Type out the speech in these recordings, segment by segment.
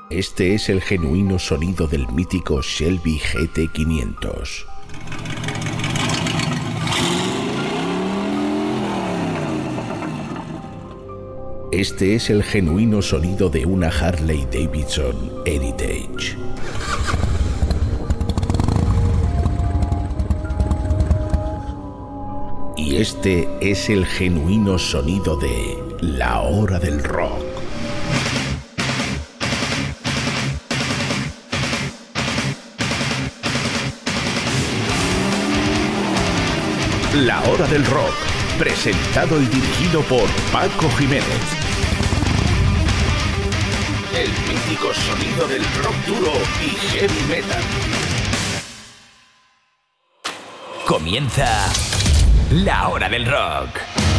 Este es el genuino sonido del mítico Shelby GT500. Este es el genuino sonido de una Harley Davidson Heritage. Y este es el genuino sonido de La Hora del Rock. La Hora del Rock, presentado y dirigido por Paco Jiménez. El mítico sonido del rock duro y heavy metal. Comienza La Hora del Rock.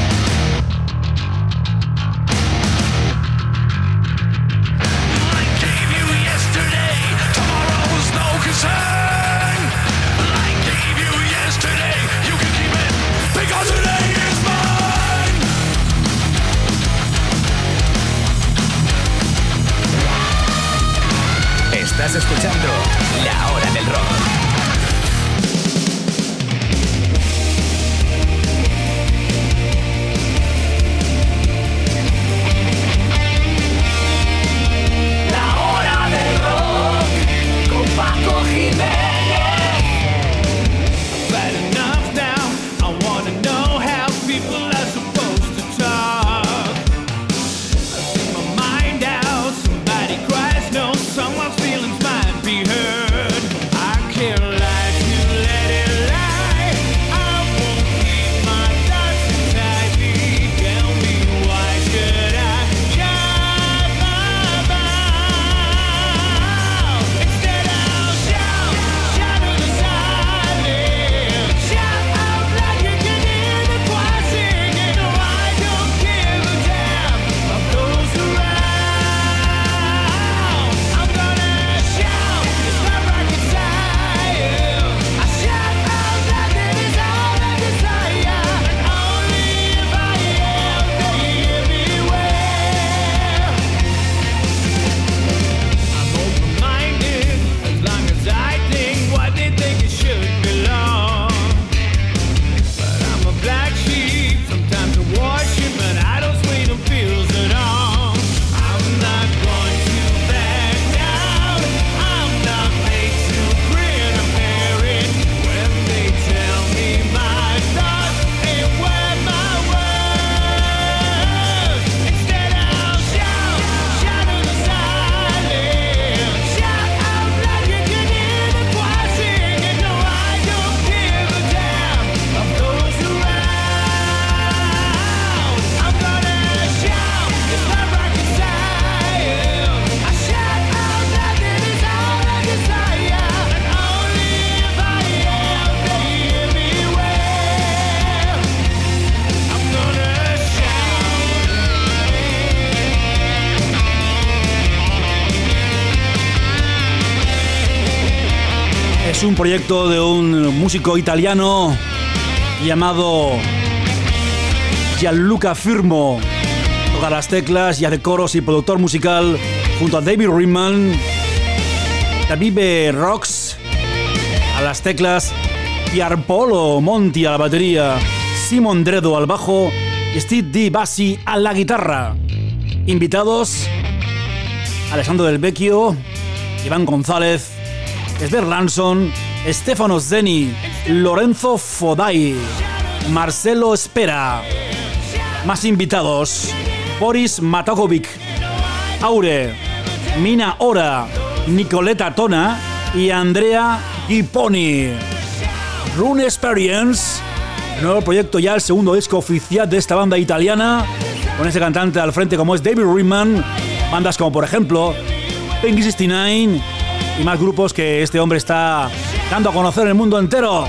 Estás escuchando La Hora del Rock. Es un proyecto de un músico italiano llamado Gianluca Firmo. Toca las teclas y hace coros y productor musical junto a David Ringman. David Rocks a las teclas, Pierpaolo Monti a la batería, Simon Dredo al bajo y Steve Di Bassi a la guitarra. Invitados: Alessandro Del Vecchio, Iván González, Sver Lanson, Stefano Zeni, Lorenzo Fodai, Marcelo Espera. Más invitados: Boris Matakovic, Aure, Mina Ora, Nicoleta Tona y Andrea Gipponi. Rune Experience, el nuevo proyecto, ya el segundo disco oficial de esta banda italiana, con ese cantante al frente como es David Ringman. Bandas como por ejemplo Pink 69 y más grupos que este hombre está dando a conocer en el mundo entero.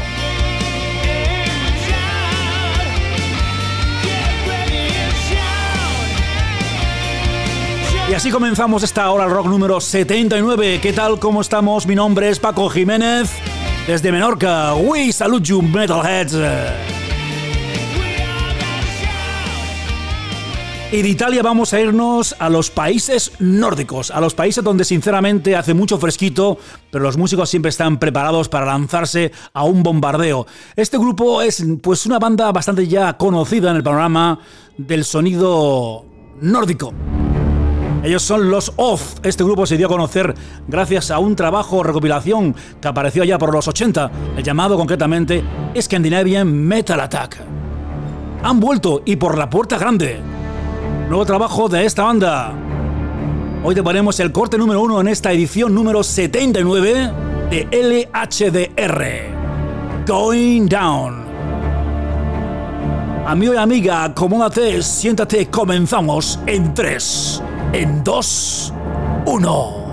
Y así comenzamos esta hora al rock número 79. ¿Qué tal? ¿Cómo estamos? Mi nombre es Paco Jiménez, desde Menorca. We salute you, metalheads. Y de Italia vamos a irnos a los países nórdicos, a los países donde sinceramente hace mucho fresquito, pero los músicos siempre están preparados para lanzarse a un bombardeo. Este grupo es pues una banda bastante ya conocida en el panorama del sonido nórdico. Ellos son los Oath. Este grupo se dio a conocer gracias a un trabajo recopilación que apareció allá por los 80, llamado concretamente Scandinavian Metal Attack. Han vuelto y por la puerta grande. Nuevo trabajo de esta banda. Hoy te ponemos el corte número 1 en esta edición número 79 de LHDR. Going Down. Amigo y amiga, acomódate, siéntate, comenzamos en 3, en 2, 1.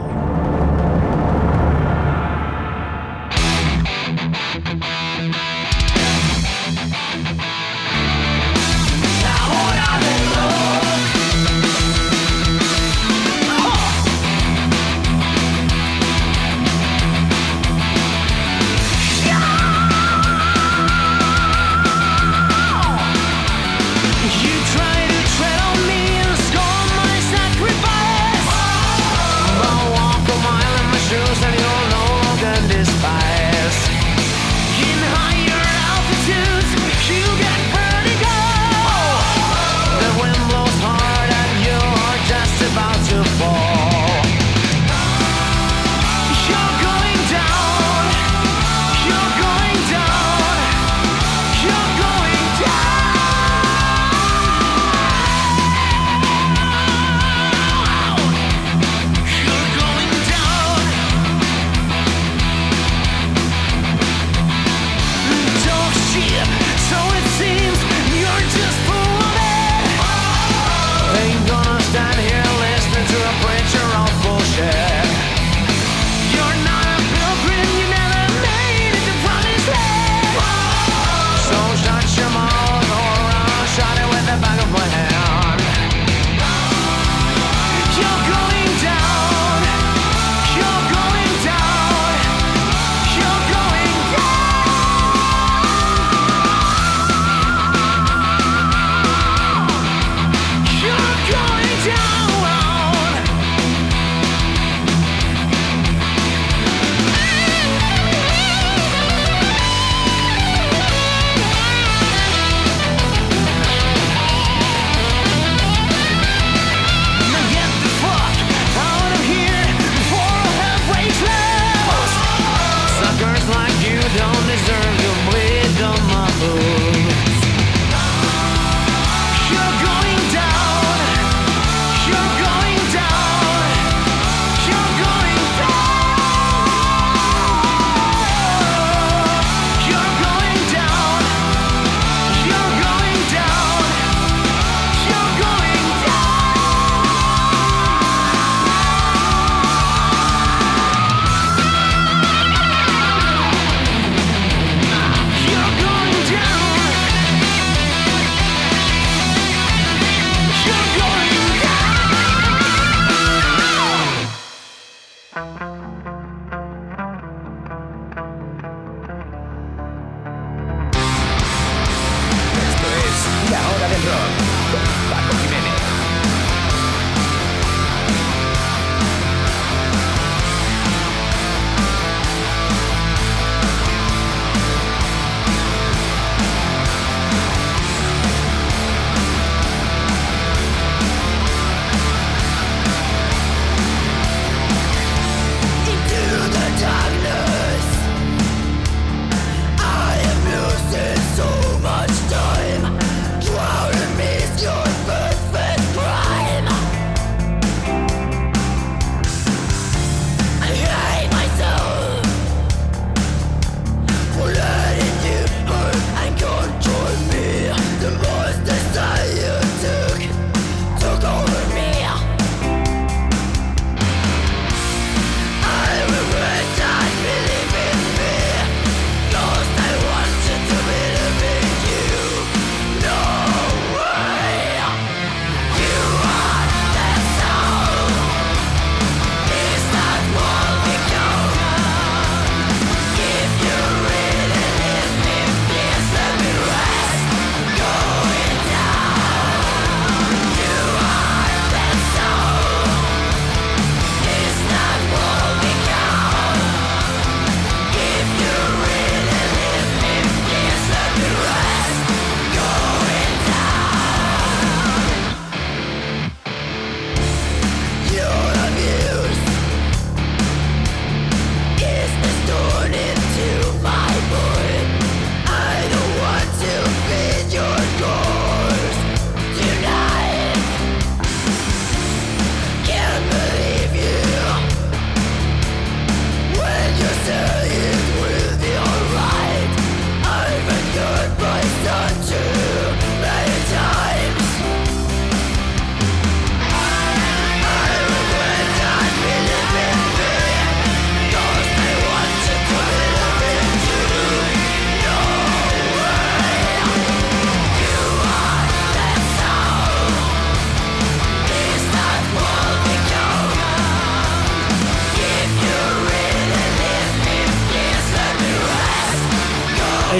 Sacrifice.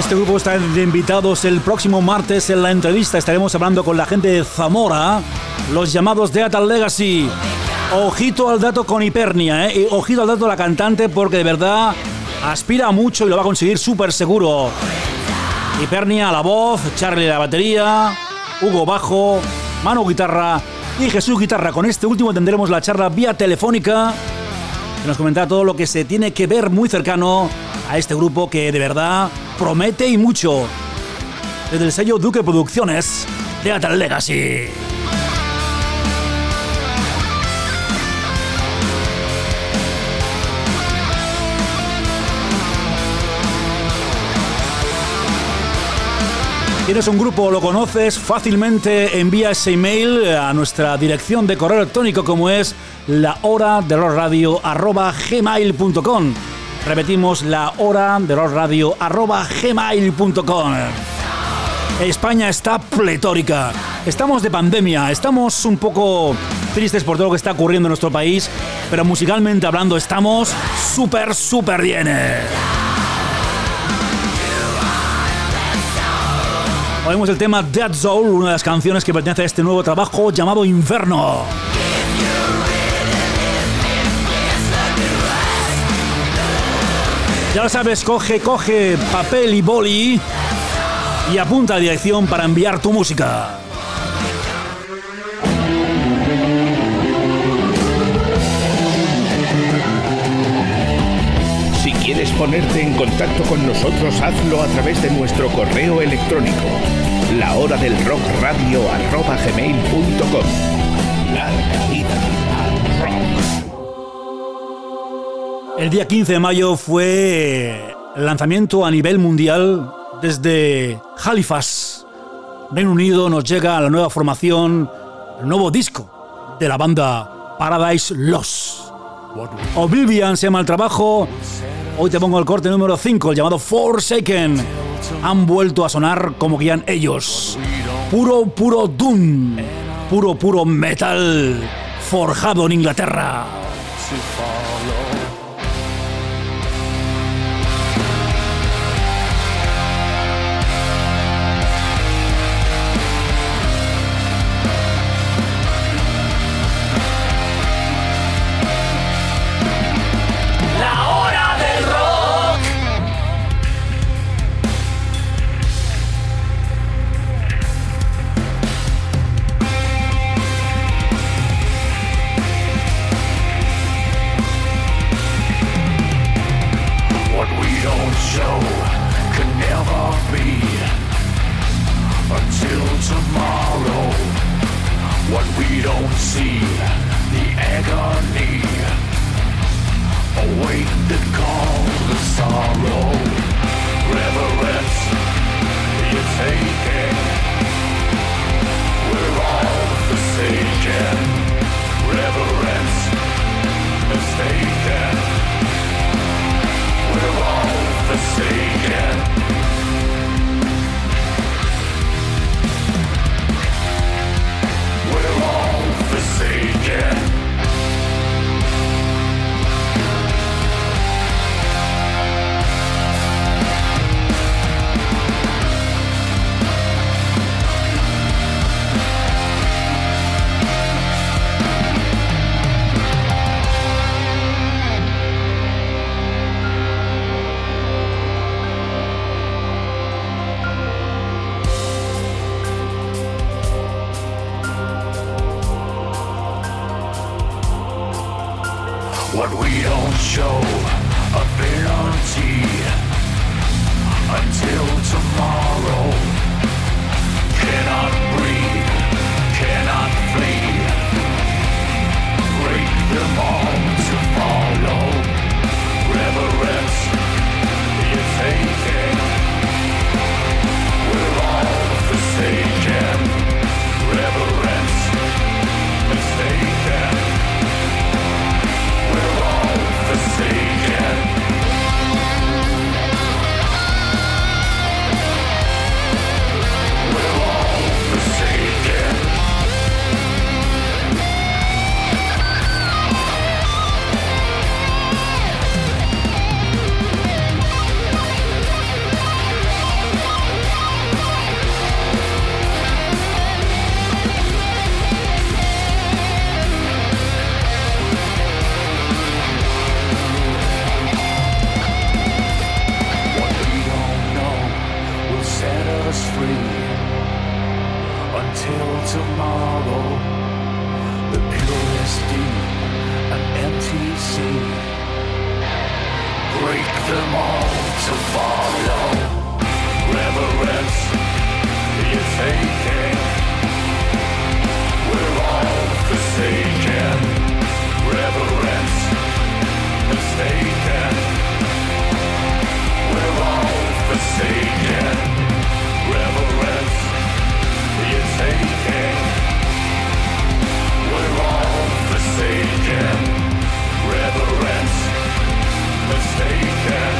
Este grupo está de invitados el próximo martes en la entrevista. Estaremos hablando con la gente de Zamora, los llamados Death Legacy. Ojito al dato con Hipernia, y ojito al dato de la cantante, porque de verdad aspira mucho y lo va a conseguir súper seguro. Hipernia a la voz, Charlie a la batería, Hugo bajo, Manu guitarra y Jesús guitarra. Con este último tendremos la charla vía telefónica, que nos comentará todo lo que se tiene que ver muy cercano a este grupo que de verdad promete y mucho. Desde el sello Duque Producciones, Death Legacy. ¿Tienes un grupo, lo conoces? Fácilmente envía ese email a nuestra dirección de correo electrónico, como es lahoradelrosradio@gmail.com. Repetimos, lahoradelrosradio@gmail.com. España está pletórica. Estamos de pandemia, estamos un poco tristes por todo lo que está ocurriendo en nuestro país, pero musicalmente hablando estamos súper bien. Oímos el tema Dead Soul, una de las canciones que pertenece a este nuevo trabajo llamado Inferno. Ya lo sabes, coge papel y boli y apunta a dirección para enviar tu música. Si quieres ponerte en contacto con nosotros, hazlo a través de nuestro correo electrónico, lahoradelrockradio@gmail.com. Larga vida al rock. El día 15 de mayo fue el lanzamiento a nivel mundial. Desde Halifax, Reino Unido, nos llega la nueva formación, el nuevo disco de la banda Paradise Lost. Oblivion se llama el trabajo. Hoy te pongo el corte número 5, el llamado Forsaken. Han vuelto a sonar como guían ellos. Puro doom. Puro metal forjado en Inglaterra. What we don't show ability until tomorrow. Cannot breathe, cannot flee. Break them all to follow. Reverence is taken. We're all forsaken. Reverence is taken. We're all forsaken. until tomorrow. The purest deep, an empty sea. Break them all to follow. Reverence is taken. We're all forsaken. Reverence mistaken. We're all forsaken. Reverence is taken. We're all forsaken. Reverence mistaken.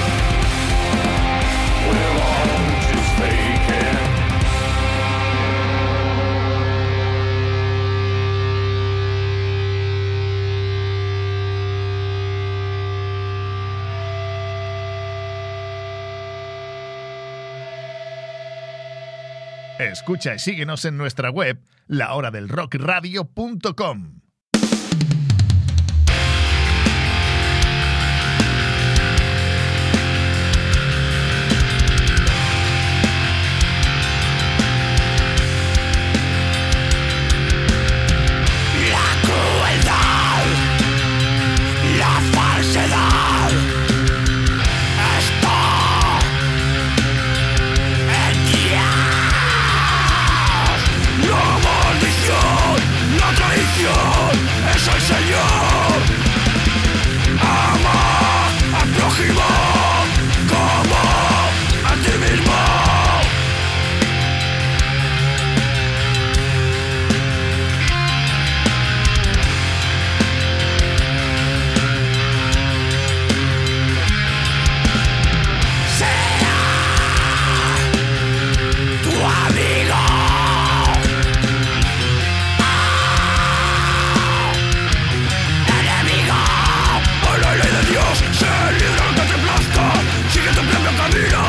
We're all just faking. Escucha y síguenos en nuestra web, lahoradelrockradio.com. Es el Señor. Ama al prójimo como a ti mismo. Sea tu amigo. Sigue tu propio camino.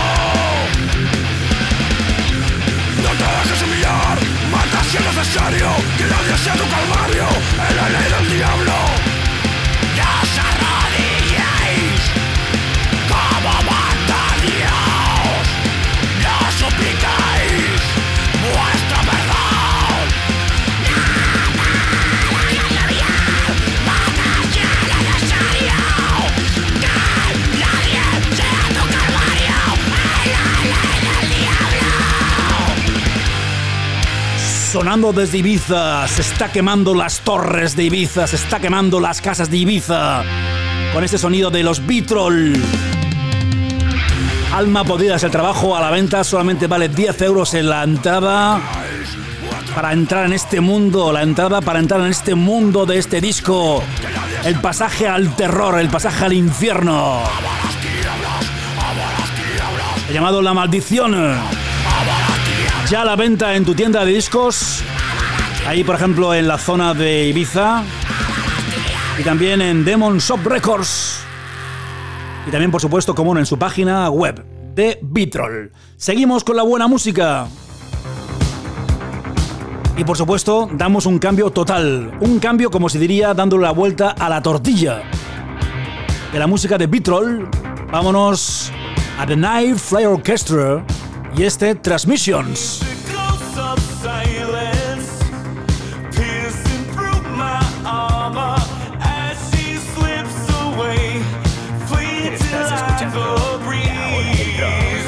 No te dejes humillar. Mata si es necesario. Que nadie sea tu calvario. Es la ley del diablo. No os arrodilléis como manda Dios. No suplicáis vuestro perdón. Mata si es necesario. Sonando desde Ibiza, se está quemando las torres de Ibiza, se está quemando las casas de Ibiza, con este sonido de los Vitrol. Alma podrida es el trabajo, a la venta solamente vale 10 euros en la entrada. Para entrar en este mundo, la entrada para entrar en este mundo de este disco, el pasaje al terror, el pasaje al infierno, llamado La Maldición. Ya a la venta en tu tienda de discos, ahí por ejemplo en la zona de Ibiza, y también en Demon Shop Records, y también por supuesto como no en su página web de Vitrol. Seguimos con la buena música y por supuesto damos un cambio total, un cambio como se diría dándole la vuelta a la tortilla de la música de Vitrol. Vámonos a The Night Fly Orchestra y este Transmissions. Estás escuchando La Hora del Rock.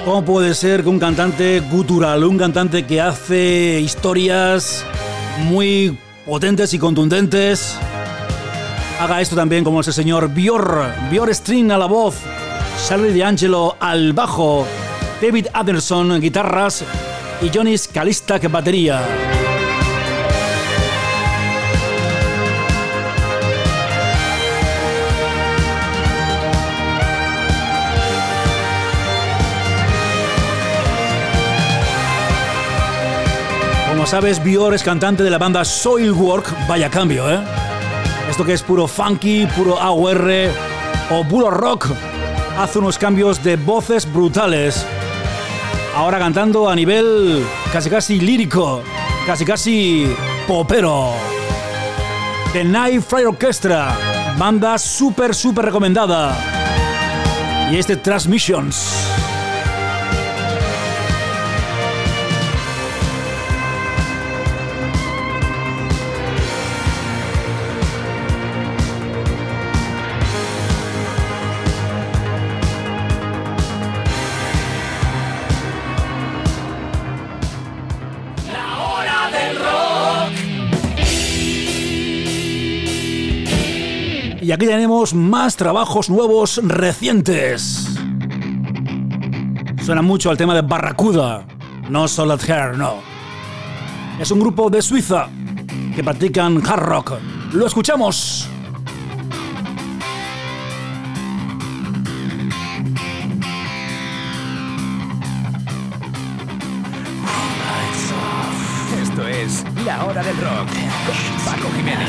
¿Cómo puede ser que un cantante gutural, un cantante que hace historias muy potentes y contundentes, haga esto también como ese señor Björn String a la voz, Charlie D'Angelo al bajo, David Anderson en guitarras y Johnny Scalista que batería? Como sabes, Björn es cantante de la banda Soilwork, vaya cambio, ¿eh? Esto que es puro funky, puro AOR o puro rock, hace unos cambios de voces brutales. Ahora cantando a nivel casi lírico, casi popero. The Night Flight Orchestra, banda súper recomendada. Y este Transmissions. Y aquí tenemos más trabajos nuevos recientes. Suena mucho al tema de Barracuda, no Solid Hair, no. Es un grupo de Suiza que practican hard rock. ¡Lo escuchamos! Esto es La Hora del Rock con Paco Jiménez.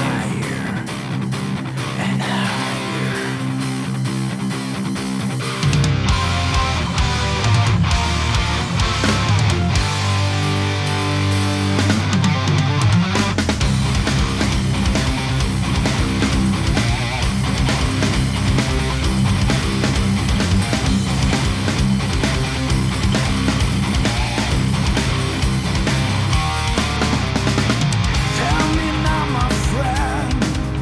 Tell me now, my friend,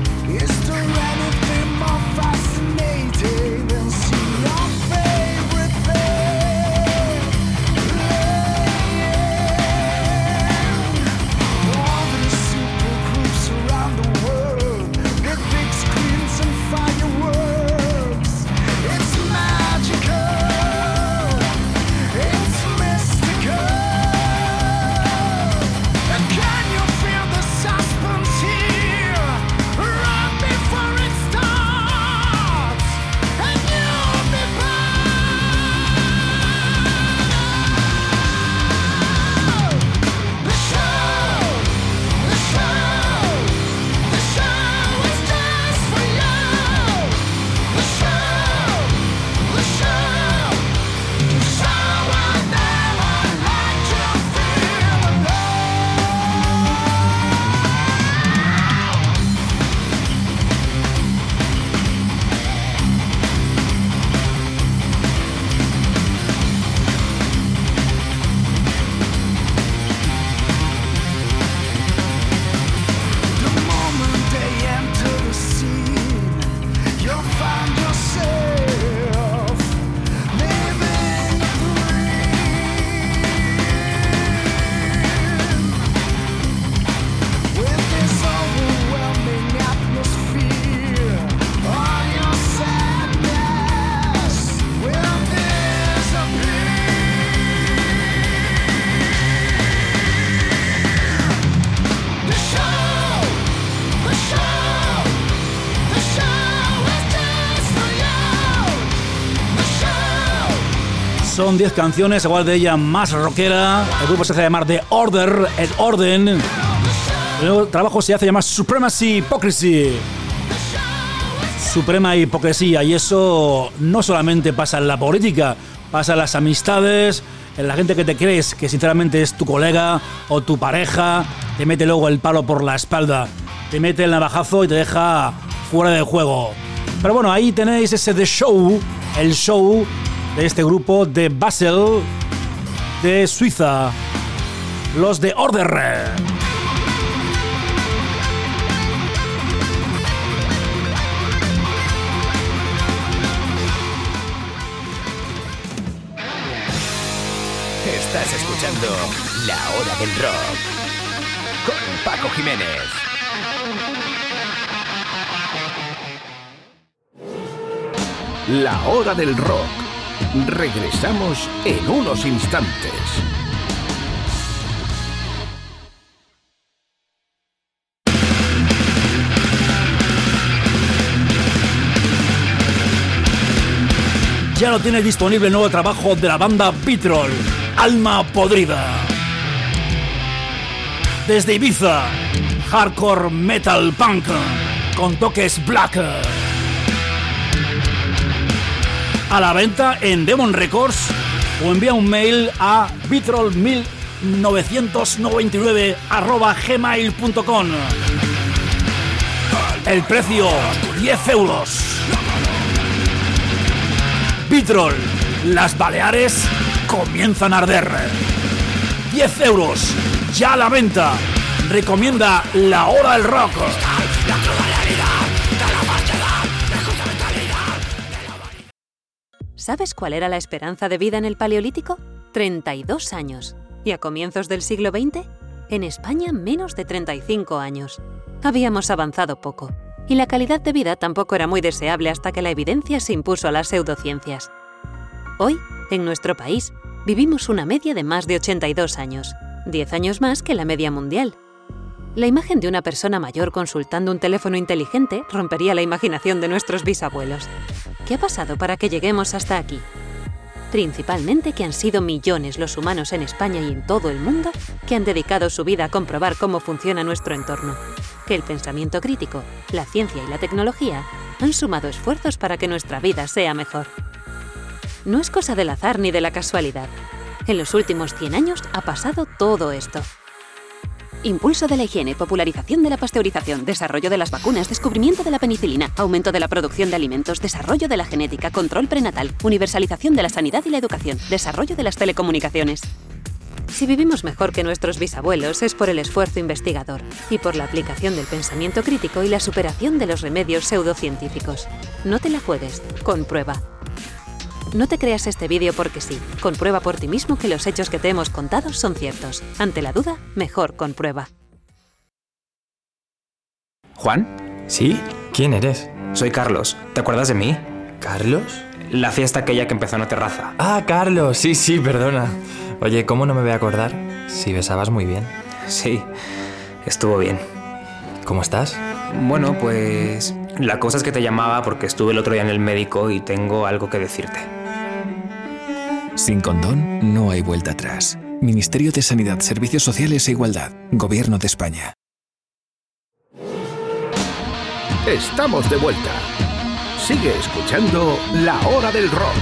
Son 10 canciones, igual de ella más rockera. El grupo se hace llamar The Order, el Orden. El nuevo trabajo se hace llamar Supremacy Hypocrisy. Suprema hipocresía. Y eso no solamente pasa en la política, pasa en las amistades, en la gente que te crees que sinceramente es tu colega o tu pareja, te mete luego el palo por la espalda, te mete el navajazo y te deja fuera de juego. Pero bueno, ahí tenéis ese The Show, el show de este grupo de Basel, de Suiza, los de Order. Estás escuchando La Hora del Rock con Paco Jiménez. La Hora del Rock. Regresamos en unos instantes. Ya lo tienes disponible el nuevo trabajo de la banda Vitrol, Alma Podrida. Desde Ibiza, hardcore metal punk con toques black. A la venta en Demon Records o envía un mail a vitrol1999@gmail.com. El precio 10 euros. Vitrol, las Baleares comienzan a arder. 10 euros, ya a la venta. Recomienda La Hora del Rock. ¿Sabes cuál era la esperanza de vida en el Paleolítico? 32 años. ¿Y a comienzos del siglo XX? En España, menos de 35 años. Habíamos avanzado poco. Y la calidad de vida tampoco era muy deseable hasta que la evidencia se impuso a las pseudociencias. Hoy, en nuestro país, vivimos una media de más de 82 años, 10 años más que la media mundial. La imagen de una persona mayor consultando un teléfono inteligente rompería la imaginación de nuestros bisabuelos. ¿Qué ha pasado para que lleguemos hasta aquí? Principalmente que han sido millones los humanos en España y en todo el mundo que han dedicado su vida a comprobar cómo funciona nuestro entorno. Que el pensamiento crítico, la ciencia y la tecnología han sumado esfuerzos para que nuestra vida sea mejor. No es cosa del azar ni de la casualidad. En los últimos 100 años ha pasado todo esto. Impulso de la higiene, popularización de la pasteurización, desarrollo de las vacunas, descubrimiento de la penicilina, aumento de la producción de alimentos, desarrollo de la genética, control prenatal, universalización de la sanidad y la educación, desarrollo de las telecomunicaciones. Si vivimos mejor que nuestros bisabuelos es por el esfuerzo investigador y por la aplicación del pensamiento crítico y la superación de los remedios pseudocientíficos. No te la juegues, comprueba. No te creas este vídeo porque sí. Comprueba por ti mismo que los hechos que te hemos contado son ciertos. Ante la duda, mejor comprueba. ¿Juan? ¿Sí? ¿Quién eres? Soy Carlos. ¿Te acuerdas de mí? ¿Carlos? La fiesta aquella que empezó en la terraza. Ah, Carlos, sí, perdona. Oye, ¿cómo no me voy a acordar? Si besabas muy bien. Sí, estuvo bien. ¿Cómo estás? Bueno, pues la cosa es que te llamaba porque estuve el otro día en el médico y tengo algo que decirte. Sin condón no hay vuelta atrás. Ministerio de Sanidad, Servicios Sociales e Igualdad. Gobierno de España. Estamos de vuelta. Sigue escuchando La Hora del Rock.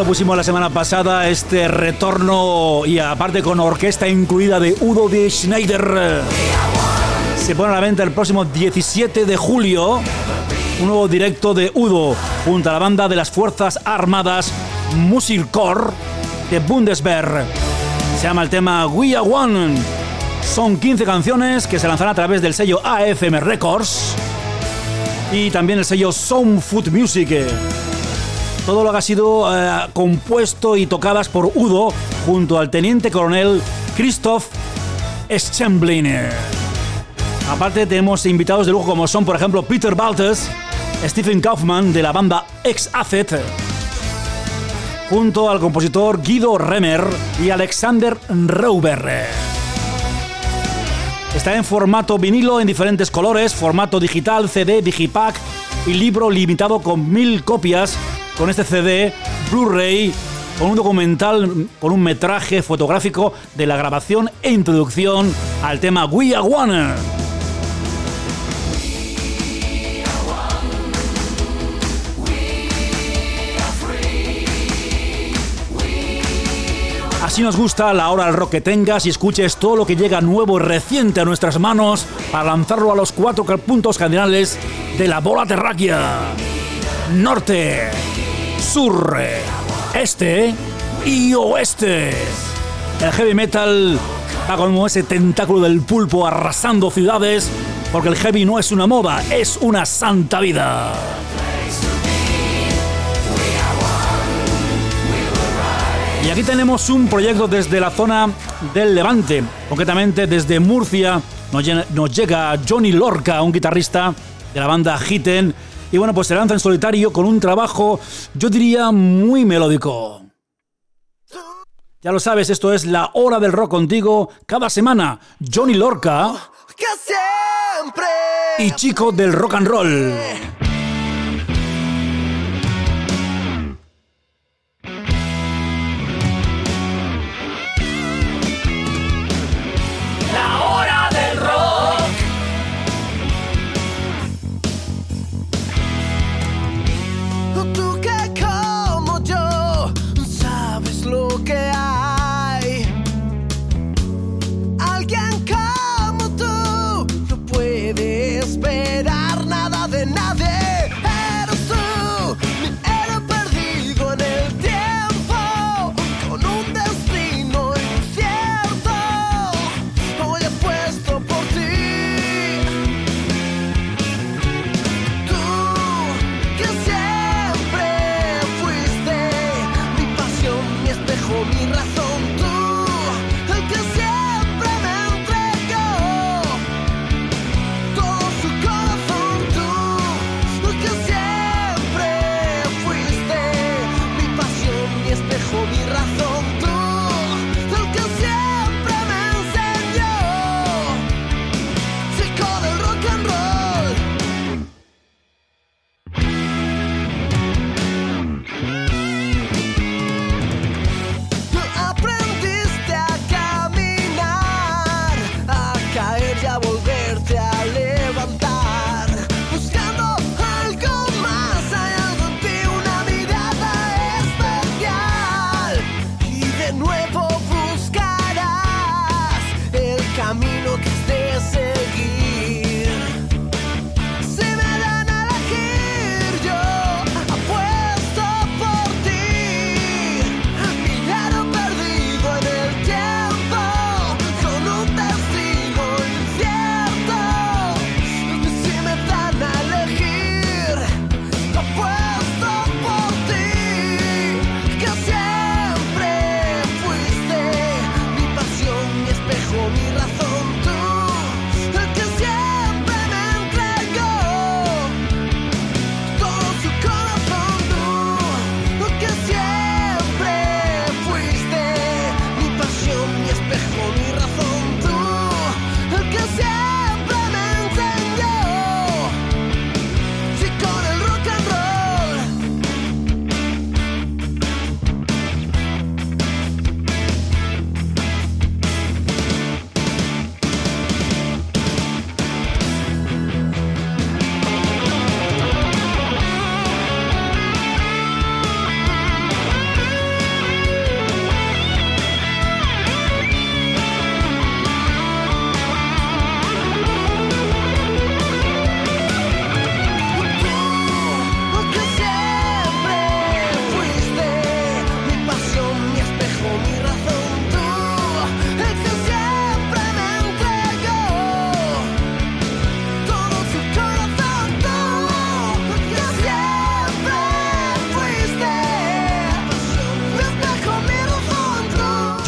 lo pusimos la semana pasada, este retorno y aparte con orquesta incluida de Udo de Schneider. Se pone a la venta el próximo 17 de julio un nuevo directo de Udo junto a la banda de las Fuerzas Armadas Musikchor de Bundeswehr. Se llama el tema We Are One. Son 15 canciones que se lanzarán a través del sello AFM Records y también el sello Sound Food Music. Todo lo que ha sido compuesto y tocadas por Udo junto al teniente coronel Christoph Schemblin. Aparte tenemos invitados de lujo como son, por ejemplo, Peter Baltes, Stephen Kaufmann de la banda Ex-Acet, junto al compositor Guido Remer y Alexander Rauber. Está en formato vinilo en diferentes colores, formato digital, CD, digipack y libro limitado con 1000 copias. Con este CD, Blu-ray, con un documental, con un metraje fotográfico de la grabación e introducción al tema We Are One. Así nos gusta la hora del rock que tengas y escuches todo lo que llega nuevo y reciente a nuestras manos para lanzarlo a los 4 puntos cardinales de la bola terráquea. Norte, sur, este y oeste. El heavy metal va como ese tentáculo del pulpo arrasando ciudades, porque el heavy no es una moda, es una santa vida. Y aquí tenemos un proyecto desde la zona del Levante, concretamente desde Murcia. Nos llega Johnny Lorca, un guitarrista de la banda Hitten, y bueno, pues se lanza en solitario con un trabajo, yo diría, muy melódico. Ya lo sabes, esto es La Hora del Rock contigo cada semana. Johnny Lorca y Chico del Rock and Roll. Alguien como tú no puede esperar nada de nadie.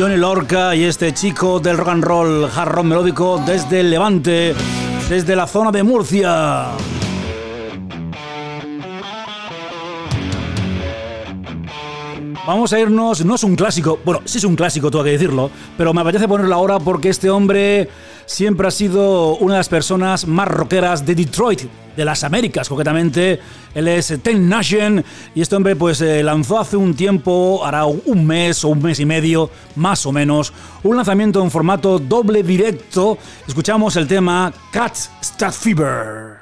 Johnny Lorca y este chico del rock and roll, hard rock melódico desde el Levante, desde la zona de Murcia. Vamos a irnos, no es un clásico, bueno, sí es un clásico, tengo que decirlo, pero me apetece ponerlo ahora porque este hombre siempre ha sido una de las personas más rockeras de Detroit, de las Américas concretamente. Él es Ten Nation y este hombre pues lanzó hace un tiempo, hará un mes o un mes y medio, más o menos, un lanzamiento en formato doble directo. Escuchamos el tema Cat Strat Fever.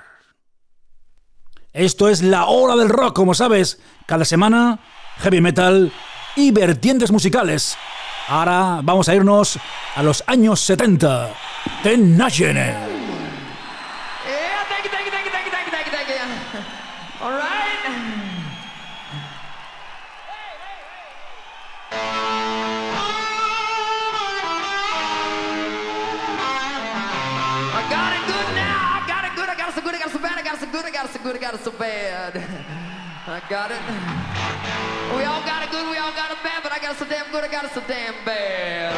Esto es la hora del rock, como sabes, cada semana heavy metal y vertientes musicales. Ahora vamos a irnos a los años 70. Ten Nation. All right. I got it good now. I got it good. I got it so good. I got it so bad. I got it so good. I got it so good. I got it so bad. I got it. We all got it good. We all got it bad. But I got it so damn good. I got it so damn bad.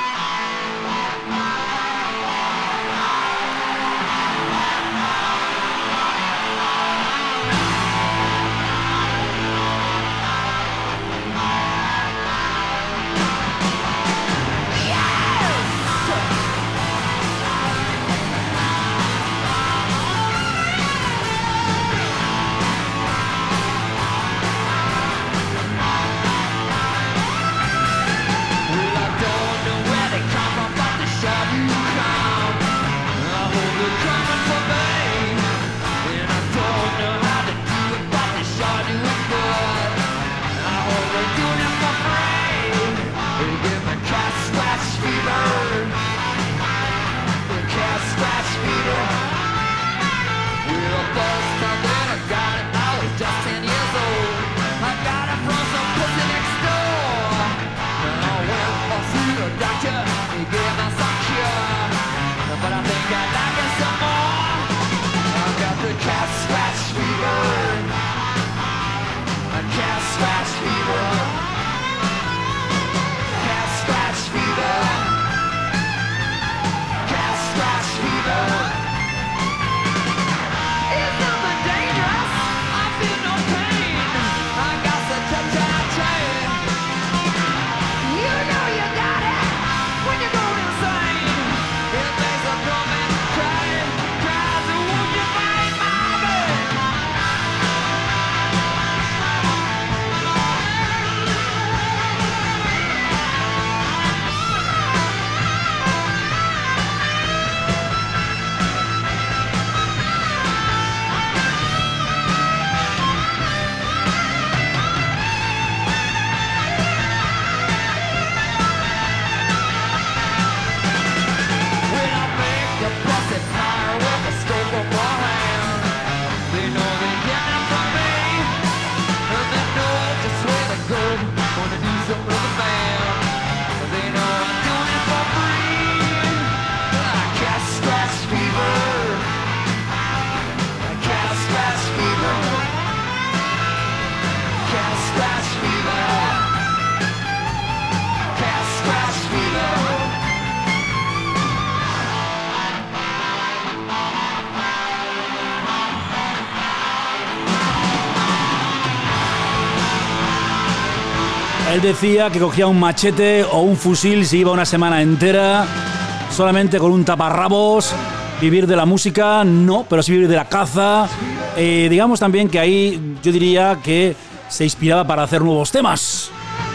Él decía que cogía un machete o un fusil si iba una semana entera solamente con un taparrabos. Vivir de la música, no, pero sí vivir de la caza. Digamos también que ahí yo diría que se inspiraba para hacer nuevos temas.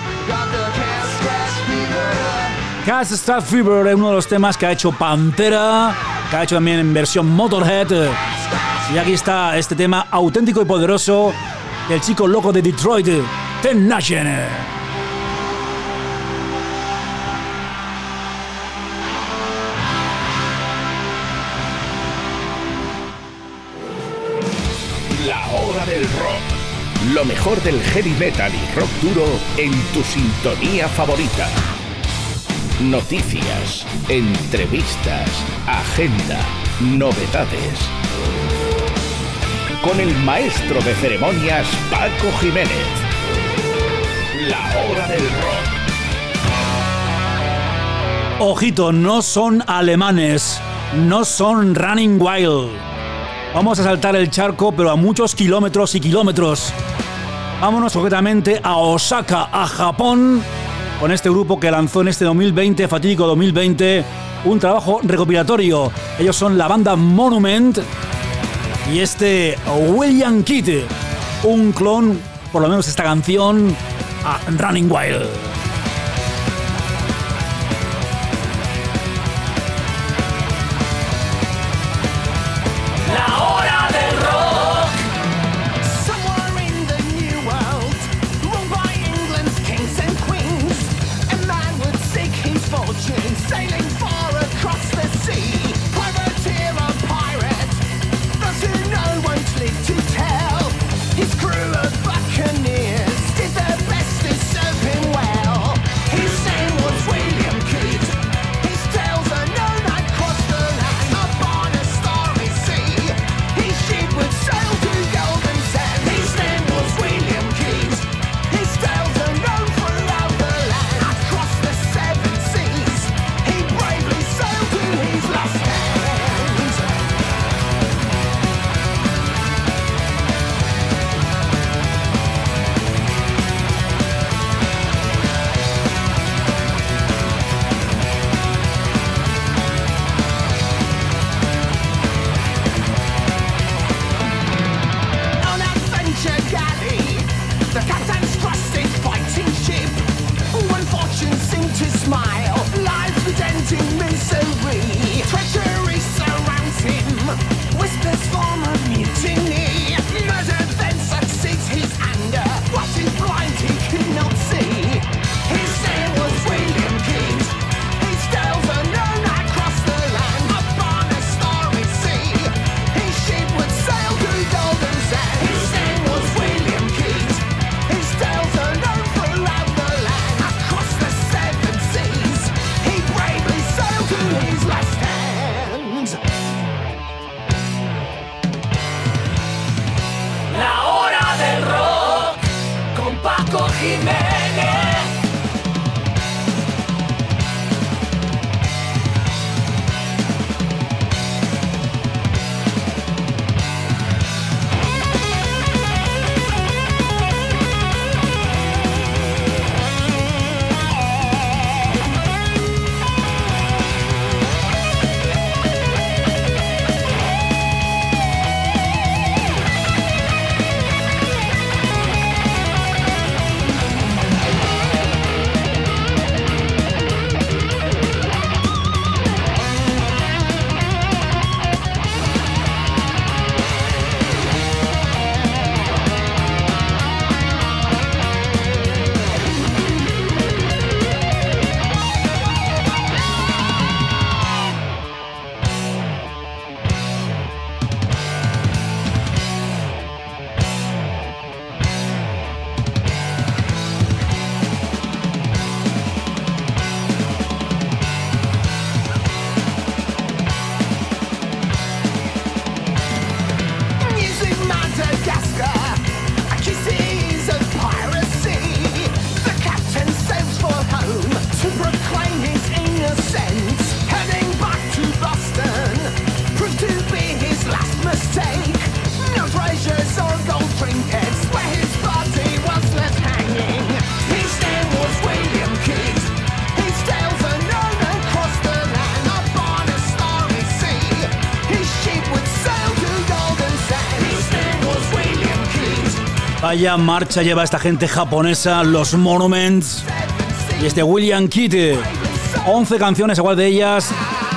Cat Strat Fever es uno de los temas que ha hecho Pantera, que ha hecho también en versión Motorhead. Y aquí está este tema auténtico y poderoso del chico loco de Detroit, Ten Nation. Del rock. Lo mejor del heavy metal y rock duro en tu sintonía favorita. Noticias, entrevistas, agenda, novedades. Con el maestro de ceremonias Paco Jiménez. La hora del rock. Ojito, no son alemanes, no son Running Wild. Vamos a saltar el charco, pero a muchos kilómetros y kilómetros. Vámonos concretamente a Osaka, a Japón, con este grupo que lanzó en este 2020, fatídico 2020, un trabajo recopilatorio. Ellos son la banda Monument y este William Kidd, un clon, por lo menos esta canción, a Running Wild. Vaya marcha lleva esta gente japonesa, los Monuments y este William Kidd. 11 canciones, igual de ellas,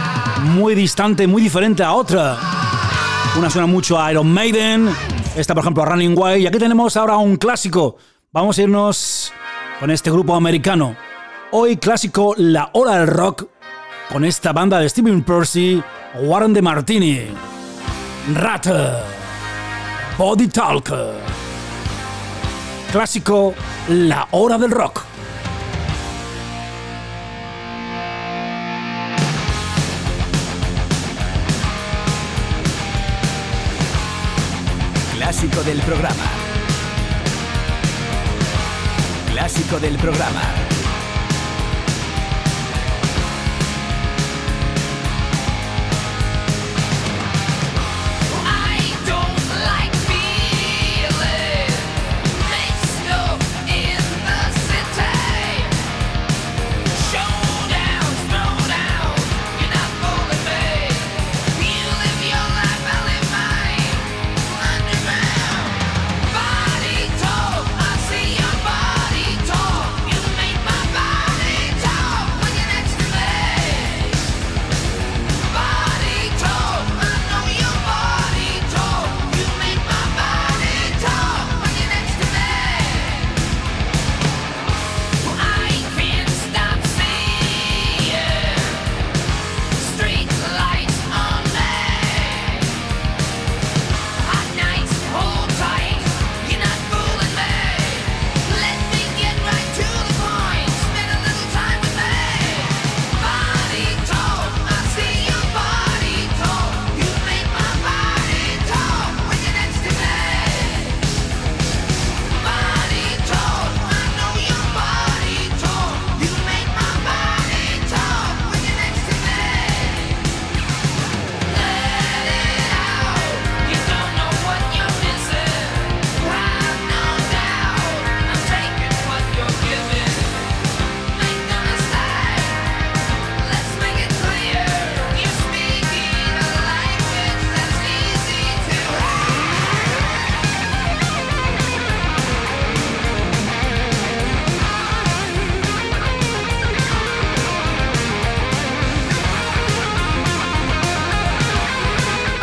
muy distante, muy diferente a otra. Una suena mucho a Iron Maiden, esta por ejemplo a Running Wild, y aquí tenemos ahora un clásico. Vamos a irnos con este grupo americano. Hoy clásico La Hora del Rock, con esta banda de Stephen Percy, Warren De Martini, Rat, Body Talk. Clásico La Hora del Rock. Clásico del programa. Clásico del programa.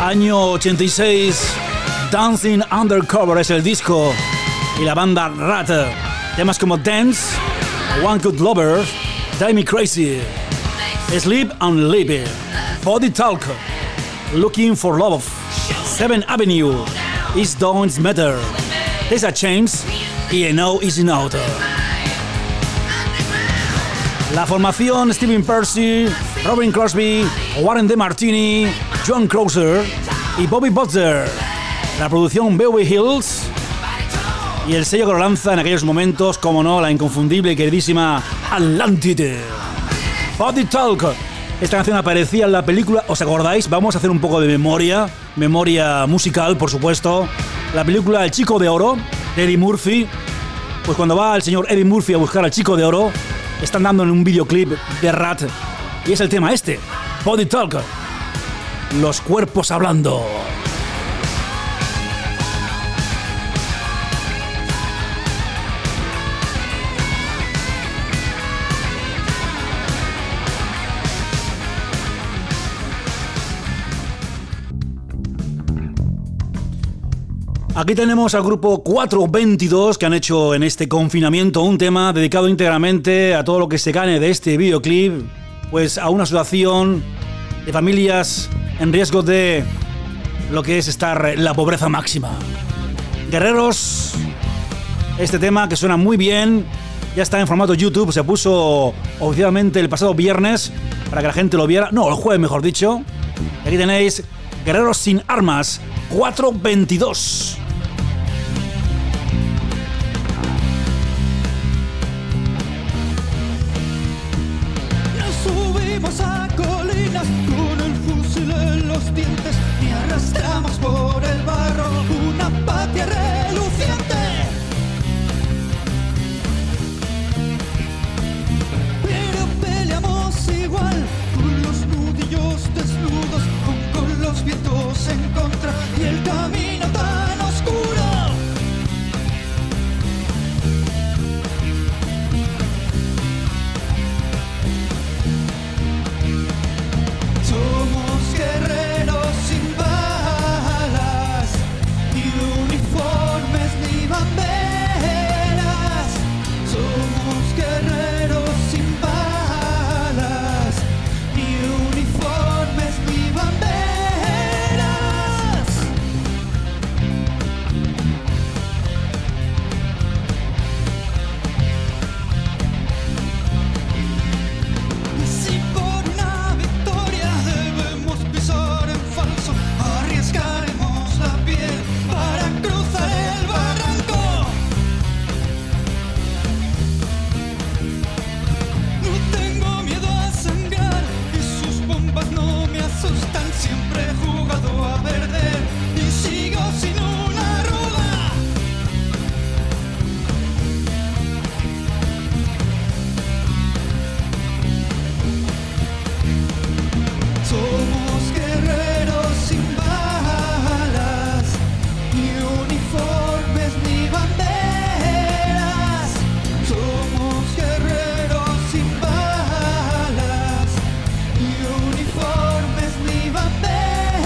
Año 86, Dancing Undercover es el disco y la banda Rat. Temas como Dance, One Good Lover, Drive Me Crazy, Sleep and Live, Body Talk, Looking for Love, 7th Avenue, It's Don't Matter, There's a Change y I Know It's Not. La formación: Stephen Percy, Robin Crosby, Warren DeMartini, John Closer y Bobby Butler. La producción Beverly Hills y el sello que lo lanza en aquellos momentos, como no, la inconfundible y queridísima Atlantic. Body Talk. Esta canción aparecía en la película, ¿os acordáis? Vamos a hacer un poco de memoria musical, por supuesto. La película El Chico de Oro, de Eddie Murphy. Pues cuando va el señor Eddie Murphy a buscar al Chico de Oro, están dando en un videoclip de Rat y es el tema este, Body Talk, los cuerpos hablando. Aquí tenemos al grupo 422 que han hecho en este confinamiento un tema dedicado íntegramente a todo lo que se gane de este videoclip, pues a una situación de familias en riesgo de lo que es estar en la pobreza máxima. Guerreros, este tema que suena muy bien, ya está en formato YouTube, se puso oficialmente el pasado viernes para que la gente lo viera, no, el jueves mejor dicho. Y aquí tenéis Guerreros sin Armas, 422. A colinas con el fusil en los dientes y arrastramos por el barro una patria reluciente. Pero peleamos igual con los nudillos desnudos, con los vientos en contra y el camino tan oscuro. Somos guerreros sin balas, ni uniformes ni banderas. Somos guerreros sin balas, ni uniformes ni banderas. Y si por una victoria debemos pisar en falso, arriesgaremos la piel para cruzar el barranco. No tengo miedo a sangrar y sus bombas no me asustan. Siempre he jugado a perder y sigo sin una arruga. Somos guerreros sin balas, ni uniformes ni banderas. Somos guerreros sin balas, ni uniformes ni banderas.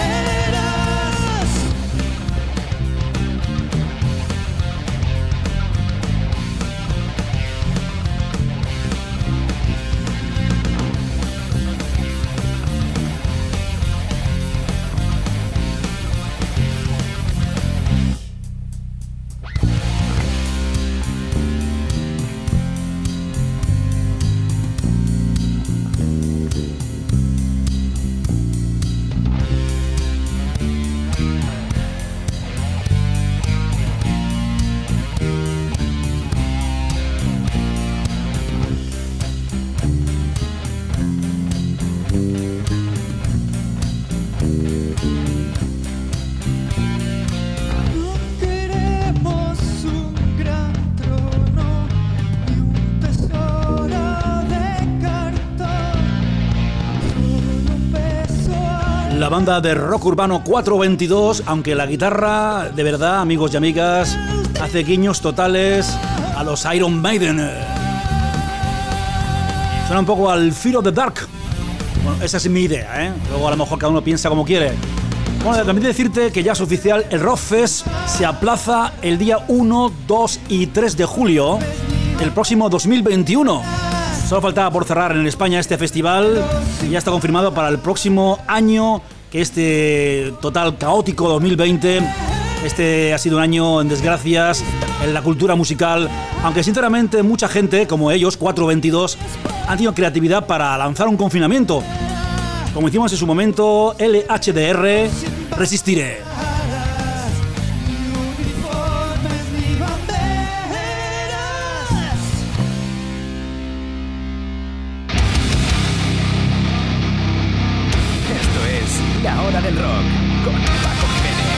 No queremos un gran trono ni un tesoro de cartón, solo un beso al La banda de rock urbano 422, aunque la guitarra, de verdad, amigos y amigas, hace guiños totales a los Iron Maiden. Suena un poco al Fear of the Dark. Bueno, esa es mi idea, ¿eh? Luego a lo mejor cada uno piensa como quiere. Bueno, también decirte que ya es oficial, el Rockfest se aplaza el día 1, 2 y 3 de julio del próximo 2021. Solo faltaba por cerrar en España este festival y ya está confirmado para el próximo año, que este total caótico 2020, este ha sido un año en desgracias en la cultura musical, aunque sinceramente mucha gente, como ellos, 422, han tenido creatividad para lanzar un confinamiento. Como hicimos en su momento, LHDR, Resistiré. Esto es La Hora del Rock con Paco Jiménez.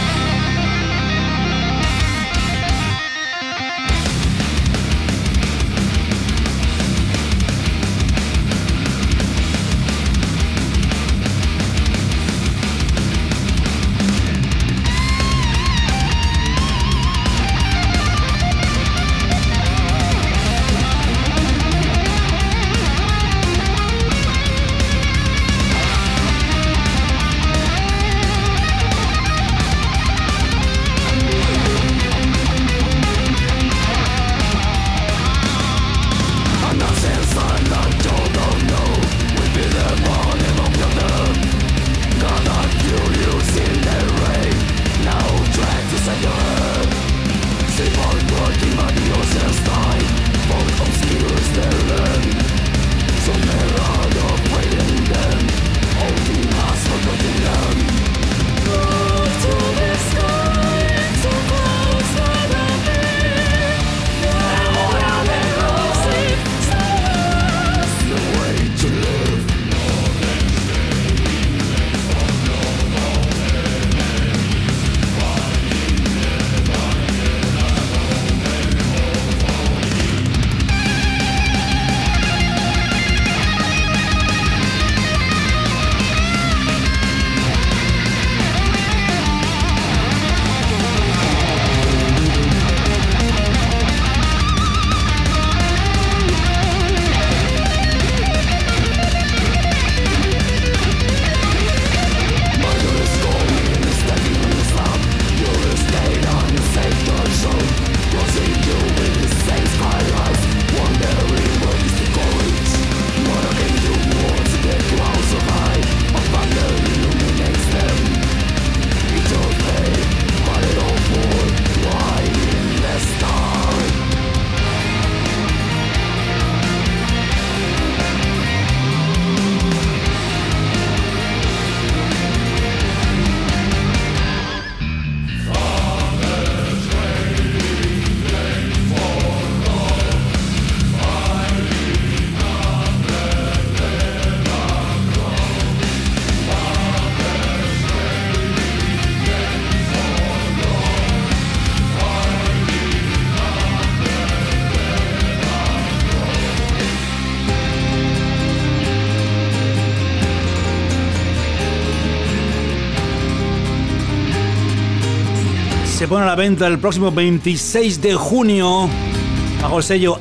Se pone a la venta el próximo 26 de junio bajo el sello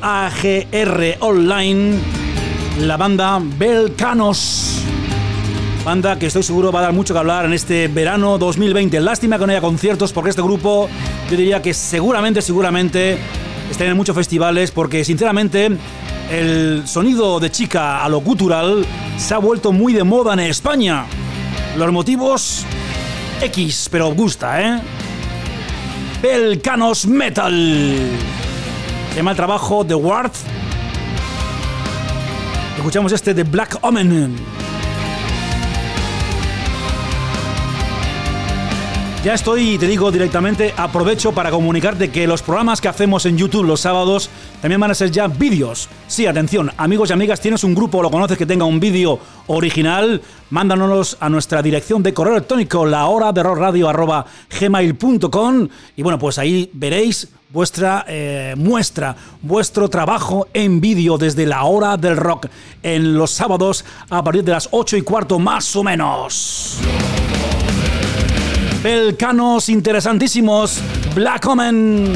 AGR Online la banda Belcanos, banda que estoy seguro va a dar mucho que hablar en este verano 2020. Lástima que no haya conciertos, porque este grupo yo diría que seguramente están en muchos festivales, porque sinceramente el sonido de chica a lo gutural se ha vuelto muy de moda en España. Los motivos X, pero gusta, ¿eh? Belcanos Metal. Se llama el trabajo The Ward. Escuchamos este de Black Omen. Ya estoy, te digo directamente, aprovecho para comunicarte que los programas que hacemos en YouTube los sábados también van a ser ya vídeos. Sí, atención, amigos y amigas, tienes un grupo o lo conoces que tenga un vídeo original, mándanos a nuestra dirección de correo electrónico, lahoradelrockradio@gmail.com, y bueno, pues ahí veréis vuestra muestra, vuestro trabajo en vídeo desde La Hora del Rock en los sábados a partir de las 8:15 más o menos. Belcanos interesantísimos, Black Omen.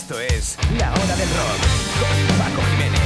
Esto es La Hora del Rock con Paco Jiménez.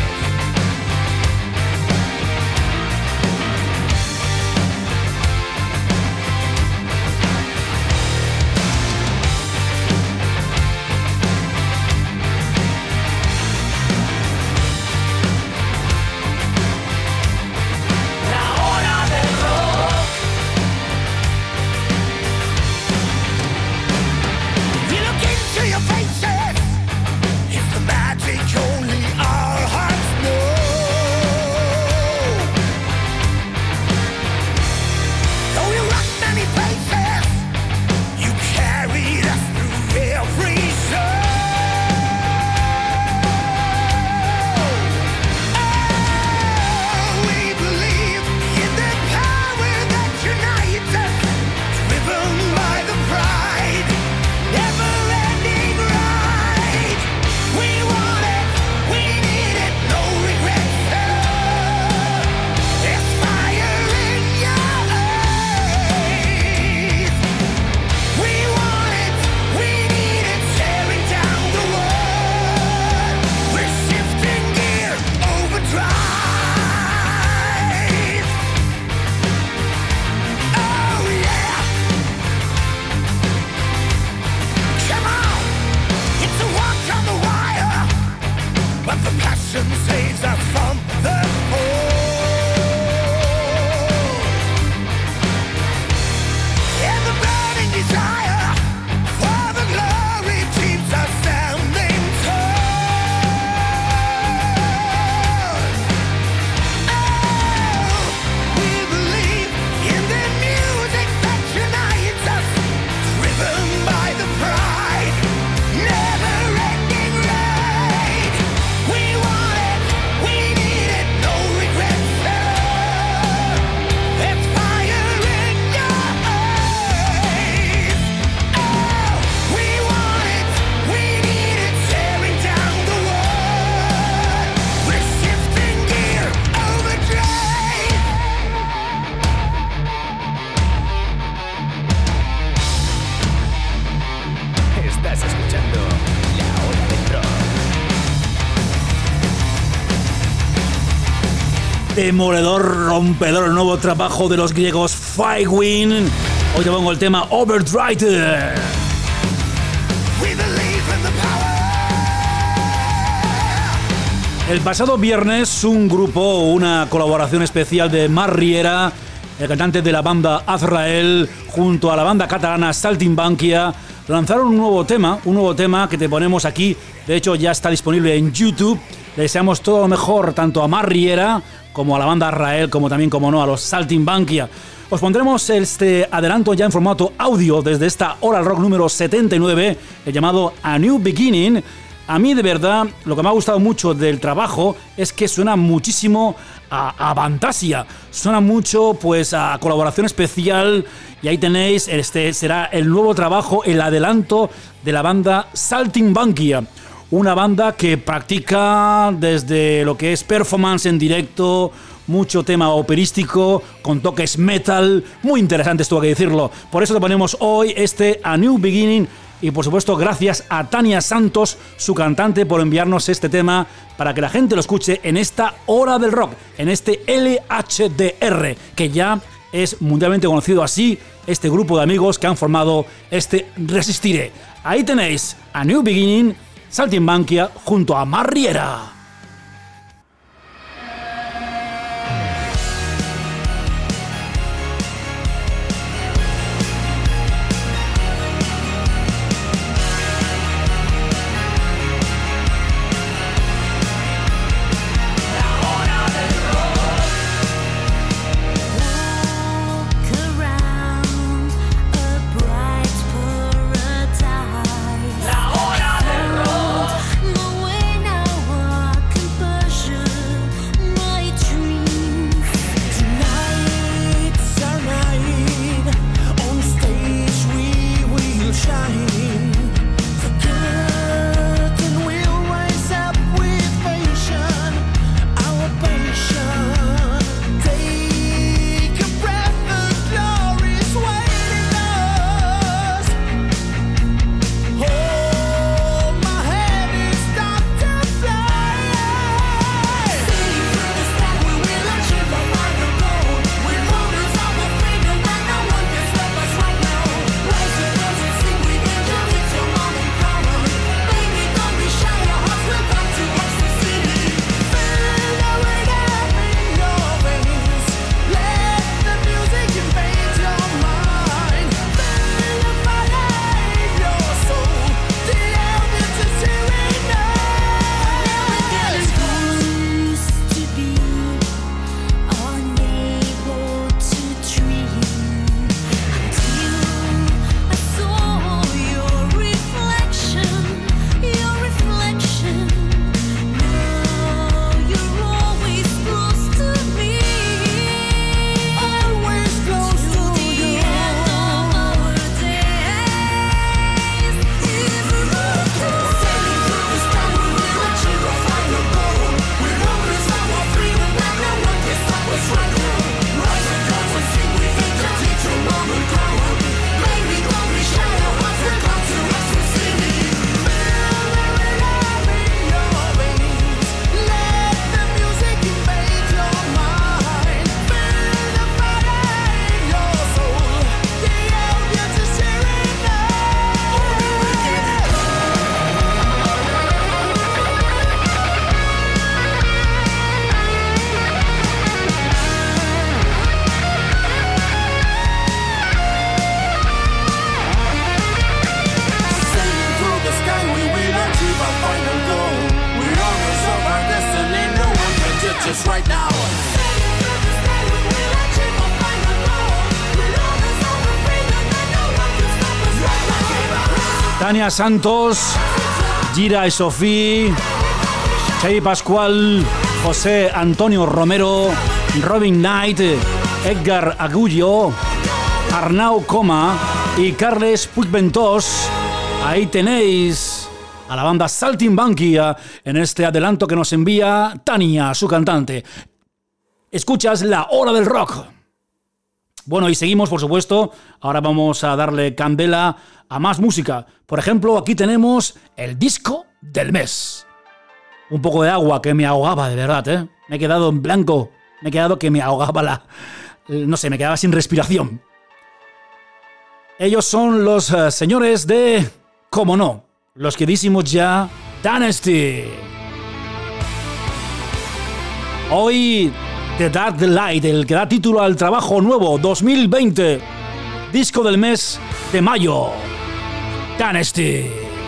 Demoledor, rompedor, el nuevo trabajo de los griegos Firewind. Hoy te pongo el tema Overdrive. El pasado viernes un grupo, una colaboración especial de Marc Riera, el cantante de la banda Azrael, junto a la banda catalana Saltimbanquia, lanzaron un nuevo tema que te ponemos aquí. De hecho ya está disponible en YouTube. Le deseamos todo lo mejor tanto a Marc Riera como a la banda Azrael, como también, como no, a los Saltimbanquia. Os pondremos este adelanto ya en formato audio desde esta Hora del Rock número 79, llamado A New Beginning. A mí, de verdad, lo que me ha gustado mucho del trabajo es que suena muchísimo a Fantasia. Suena mucho, pues, a colaboración especial. Y ahí tenéis, este será el nuevo trabajo, el adelanto de la banda Saltimbanquia. Una banda que practica desde lo que es performance en directo, mucho tema operístico, con toques metal, muy interesante, esto hay que decirlo. Por eso te ponemos hoy este A New Beginning, y por supuesto gracias a Tania Santos, su cantante, por enviarnos este tema para que la gente lo escuche en esta Hora del Rock, en este LHDR, que ya es mundialmente conocido así, este grupo de amigos que han formado este Resistiré. Ahí tenéis A New Beginning, Saltimbanquia junto a Marc Riera. La hora del rock. Tania Santos, Gira y Sofía, Xavi Pascual, José Antonio Romero, Robin Knight, Edgar Agullo, Arnau Coma y Carles Puigventós. Ahí tenéis a la banda Saltimbanquia en este adelanto que nos envía Tania, su cantante. Escuchas La Hora del Rock. Bueno, y seguimos, por supuesto. Ahora vamos a darle candela a más música. Por ejemplo, aquí tenemos el disco del mes. Un poco de agua que me ahogaba, de verdad, ¿eh? Me he quedado en blanco. Me he quedado que me ahogaba no sé, me quedaba sin respiración. Ellos son los señores de... ¿Cómo no? Los queridísimos ya Dynasty. Hoy The Dark Light, el que da título al trabajo nuevo 2020. Disco del mes de mayo. Dynasty.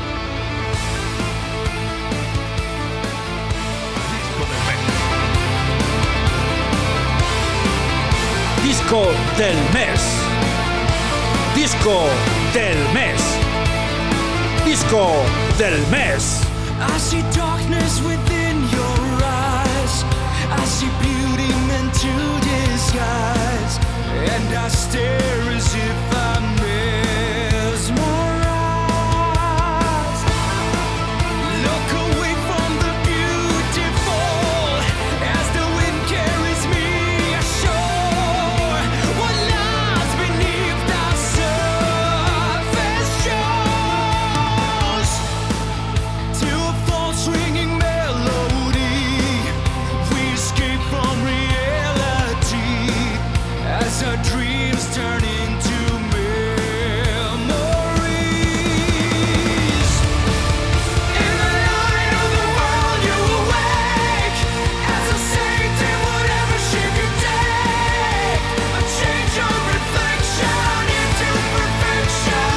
Disco del mes. Disco del mes. Disco del mes. I see darkness within your eyes. I see beauty meant to disguise. And I stare as if I'm mesmerized. Look away from the beautiful as the wind carries me ashore. What lies beneath the surface shows. To a false ringing melody, we escape from reality as our dreams turn into memories. In the light of the world you awake as a saint in whatever shape you take. A change of reflection into perfection.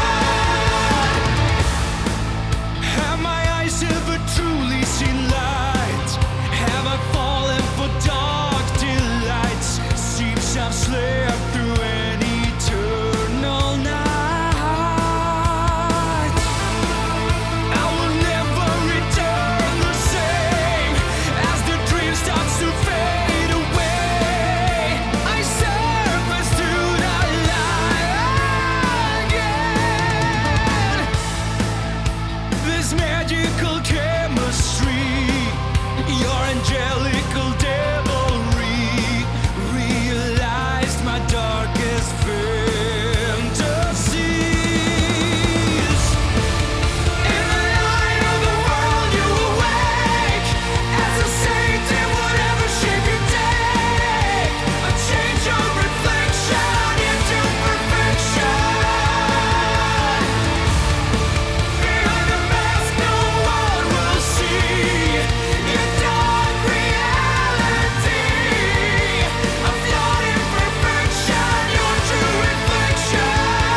Have my eyes ever truly seen light? Have I fallen for dark delights? Seems I've slept through an eternal night. I will never return the same as the dream starts to fade away. I surface to the light again. This magical chemistry, your angelical devilry, realized my darkest fantasies. In the light of the world you awake as a saint in whatever shape you take. A change of reflection into perfection. Behind the mask no one will see your dark reality. A flawed imperfection, your true reflection.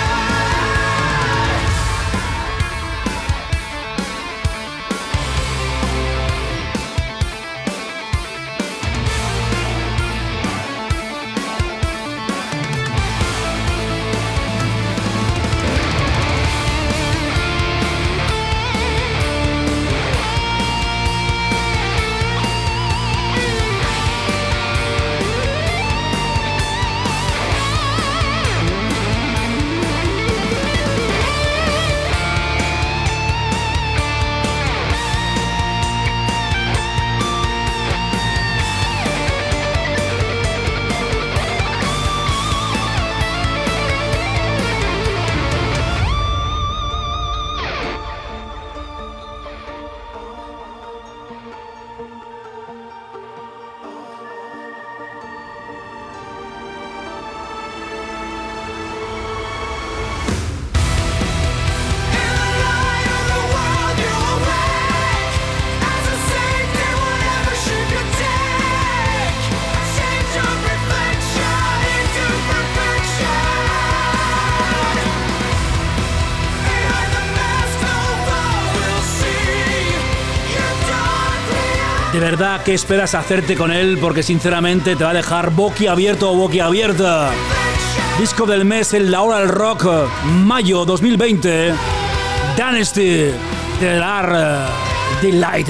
De verdad, ¿qué esperas hacerte con él? Porque sinceramente te va a dejar boquiabierto o boquiabierta. Disco del mes en La Hora del Rock, mayo 2020. Dynasty de Dark Delight.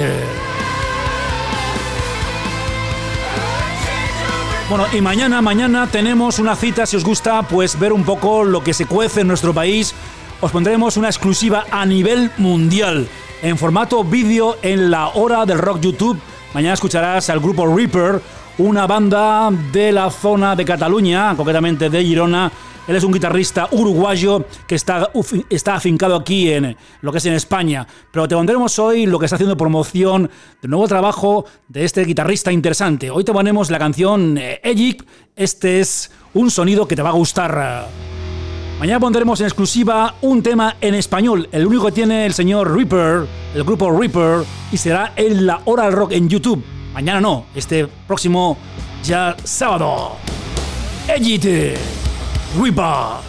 Bueno, y mañana tenemos una cita, si os gusta, pues ver un poco lo que se cuece en nuestro país. Os pondremos una exclusiva a nivel mundial, en formato vídeo en la Hora del Rock YouTube. Mañana escucharás al grupo Reaper, una banda de la zona de Cataluña, concretamente de Girona. Él es un guitarrista uruguayo que está afincado aquí en lo que es en España. Pero te pondremos hoy lo que está haciendo promoción del nuevo trabajo de este guitarrista interesante. Hoy te ponemos la canción Egypt. Este es un sonido que te va a gustar. Mañana pondremos en exclusiva un tema en español, el único que tiene el señor Reaper, el grupo Reaper, y será en la Hora del Rock en YouTube. Mañana no, este próximo ya sábado. Egypt. Reaper.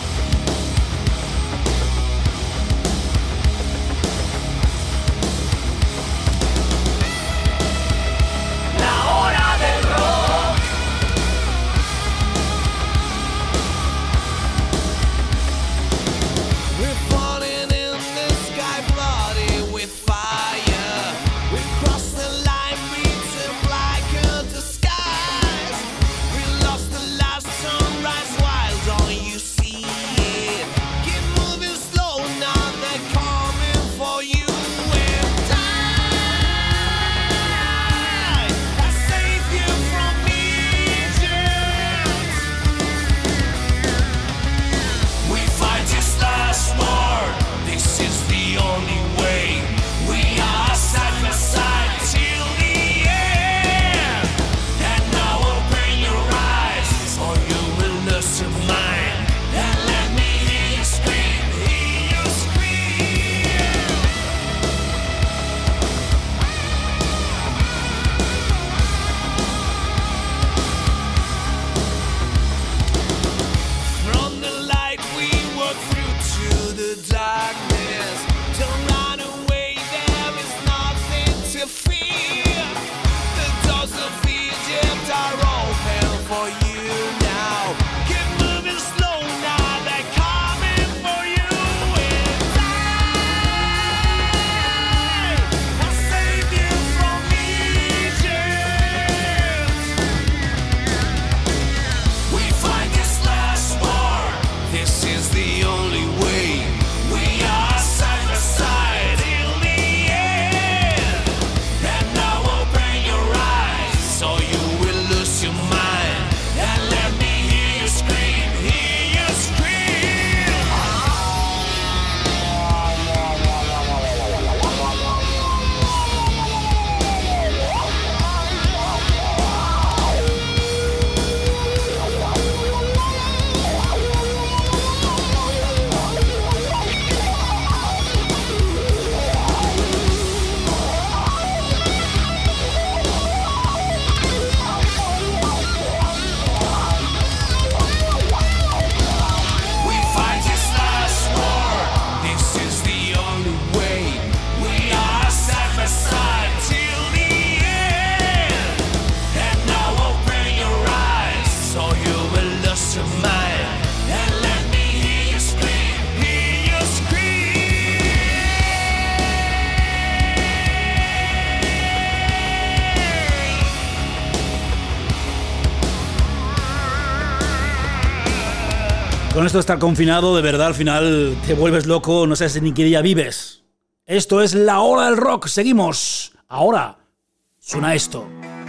Con esto de estar confinado, de verdad, al final te vuelves loco, no sabes ni qué día vives. Esto es la Hora del Rock. Seguimos. Ahora suena esto.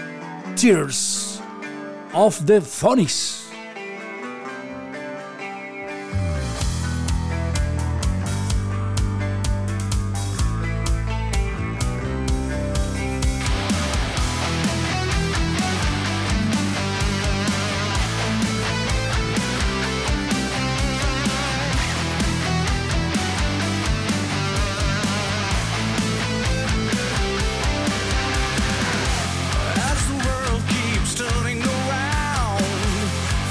Tears of the Phonics. As the world keeps turning around,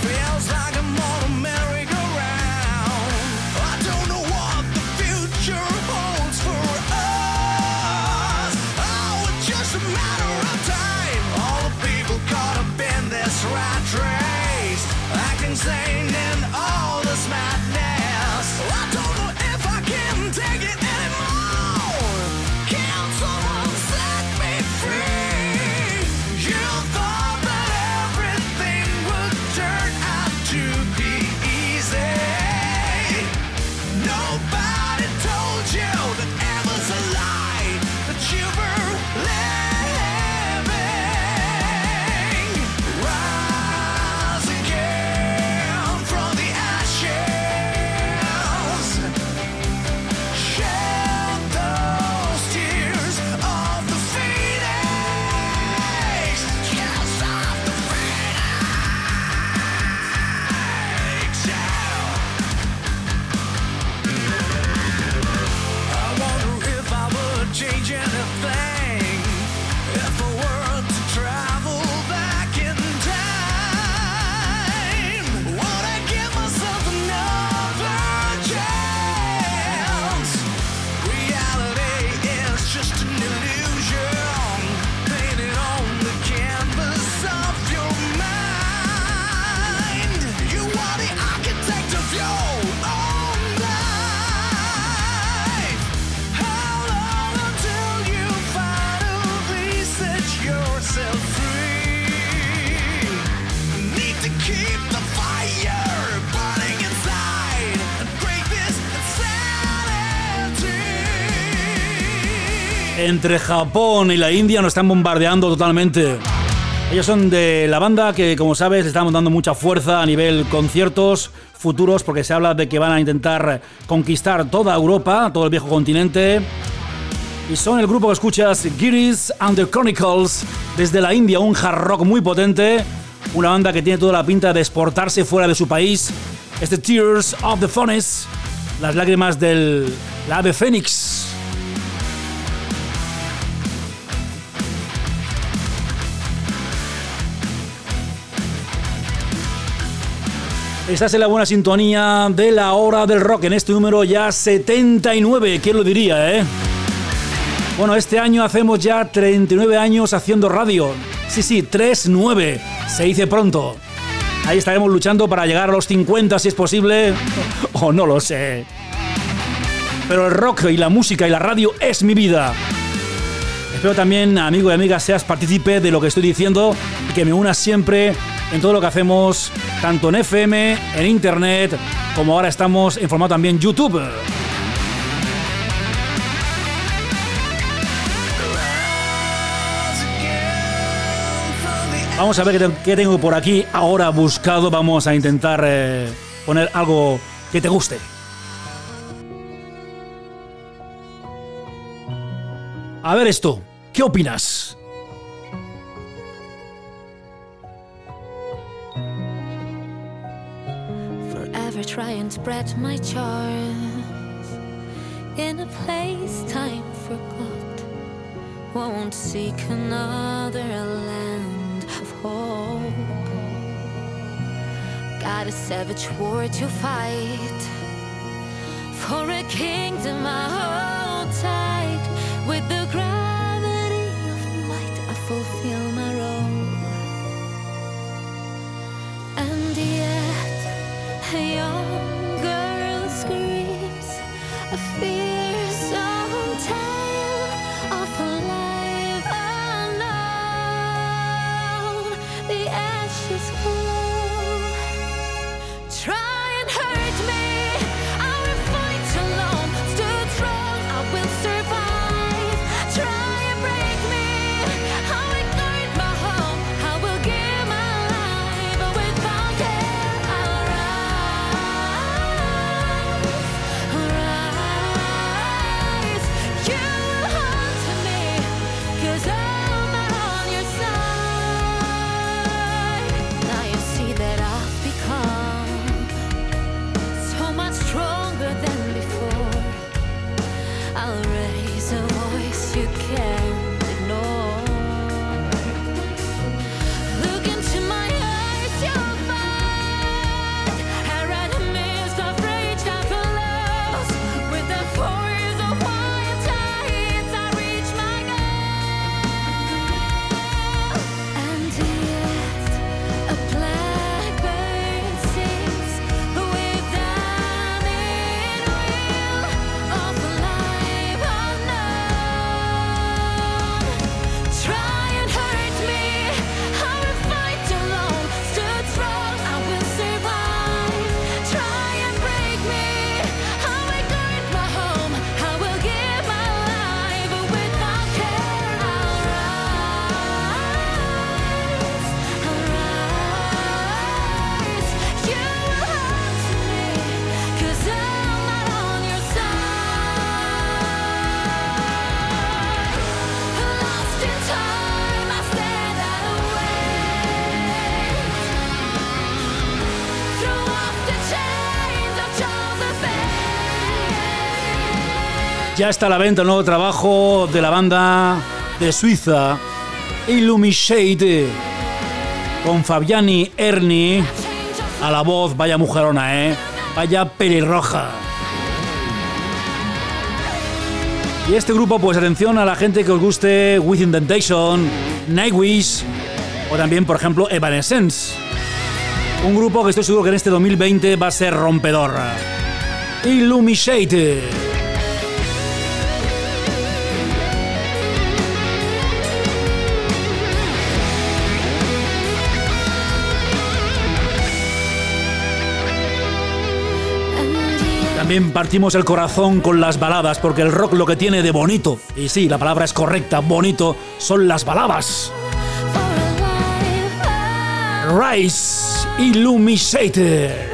entre Japón y la India nos están bombardeando totalmente. Ellos son de la banda que, como sabes, le estamos dando mucha fuerza a nivel conciertos futuros, porque se habla de que van a intentar conquistar toda Europa, todo el viejo continente. Y son el grupo que escuchas, Girish and the Chronicles, desde la India, un hard rock muy potente, una banda que tiene toda la pinta de exportarse fuera de su país. Este Tears of the Phoenix, las lágrimas del ave fénix. Estás en la buena sintonía de la hora del rock, en este número ya 79, ¿quién lo diría, eh? Bueno, este año hacemos ya 39 años haciendo radio. Sí, 39, se dice pronto. Ahí estaremos luchando para llegar a los 50 si es posible, o no lo sé. Pero el rock y la música y la radio es mi vida. Espero también, amigo y amiga, seas partícipe de lo que estoy diciendo y que me unas siempre en todo lo que hacemos, tanto en FM, en Internet, como ahora estamos en formato también YouTube. Vamos a ver qué tengo por aquí ahora buscado. Vamos a intentar poner algo que te guste. A ver esto, ¿qué opinas? Forever try and spread my charms in a place time forgot. Won't seek another land of hope. Got a savage war to fight for a kingdom I hold tight. With the gravity of might I fulfill my role. And yet a young girl screams a fearsome tale of a life unknown. The ashes glow. Try and hurt me, I will fight alone. Stood strong, I will survive. Try and break me, I will guard my home. I will give my life, but without care I'll rise. You will hunt me, 'cause I'm not on your side. Now you see that I've become so much stronger than before. I'll raise a voice you can't ignore. Look into my eyes, you'll find our enemies of rage that follows. With the force of wild tides, I reach my goal. And yet a blackbird sings with an will of a life unknown. Try and hurt me, I will fight alone. Stood strong, I will survive. Try and break me, I will guard my home. I will give my life, but without care I'll rise. I'll rise. You will hunt me, 'cause I'm not on your side. Lost in time, I stand at a wait. Throw off the chains of Josephine. Ya está a la venta el nuevo trabajo de la banda de Suiza, Illumishade, con Fabiani Erni a la voz. Vaya mujerona, vaya pelirroja. Y este grupo, pues atención a la gente que os guste Within Temptation, Nightwish o también, por ejemplo, Evanescence. Un grupo que estoy seguro que en este 2020 va a ser rompedor. Illumishade. También partimos el corazón con las baladas, porque el rock lo que tiene de bonito, y sí, la palabra es correcta, bonito, son las baladas. Rise, Illuminated.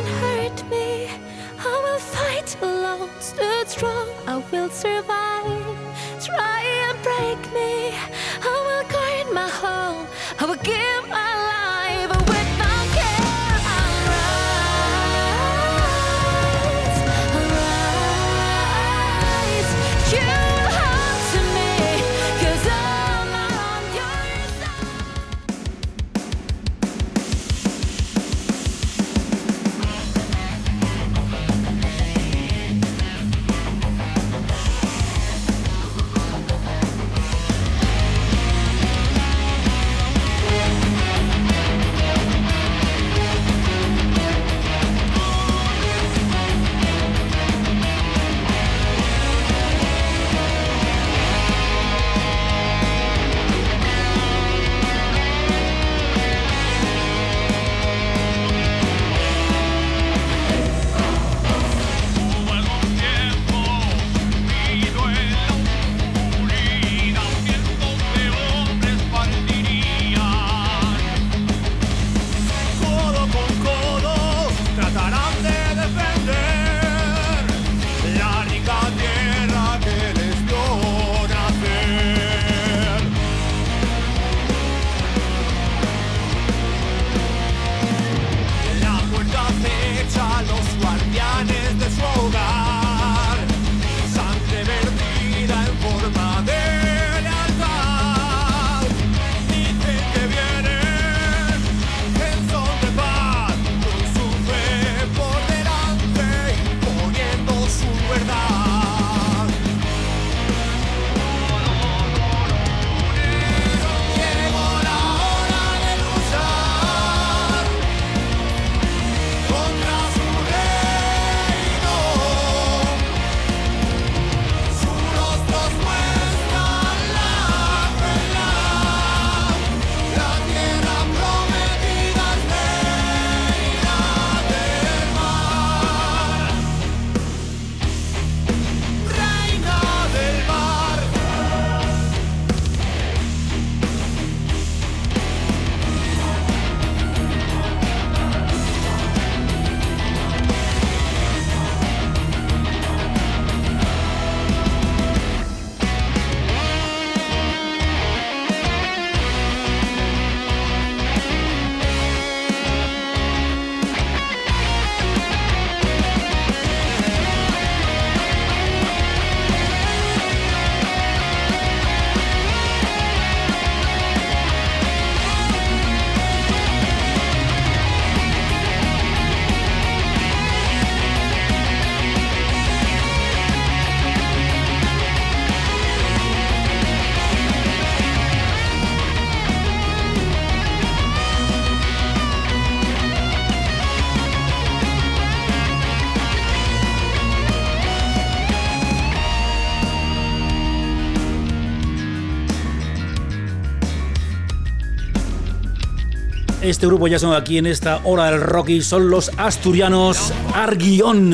Este grupo ya son aquí en esta hora del rock y son los asturianos Arguión.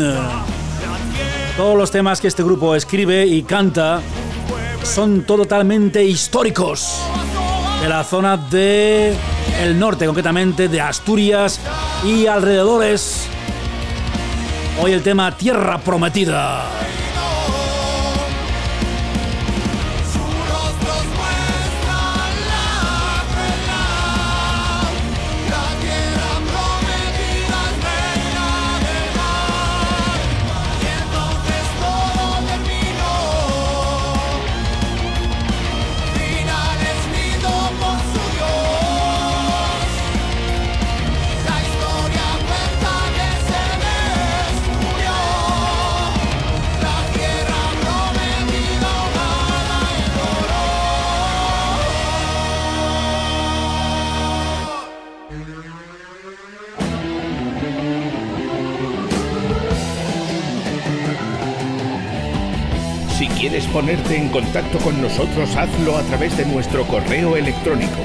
Todos los temas que este grupo escribe y canta son totalmente históricos de la zona de el norte, concretamente de Asturias y alrededores. Hoy el tema Tierra Prometida. Si quieres ponerte en contacto con nosotros, hazlo a través de nuestro correo electrónico,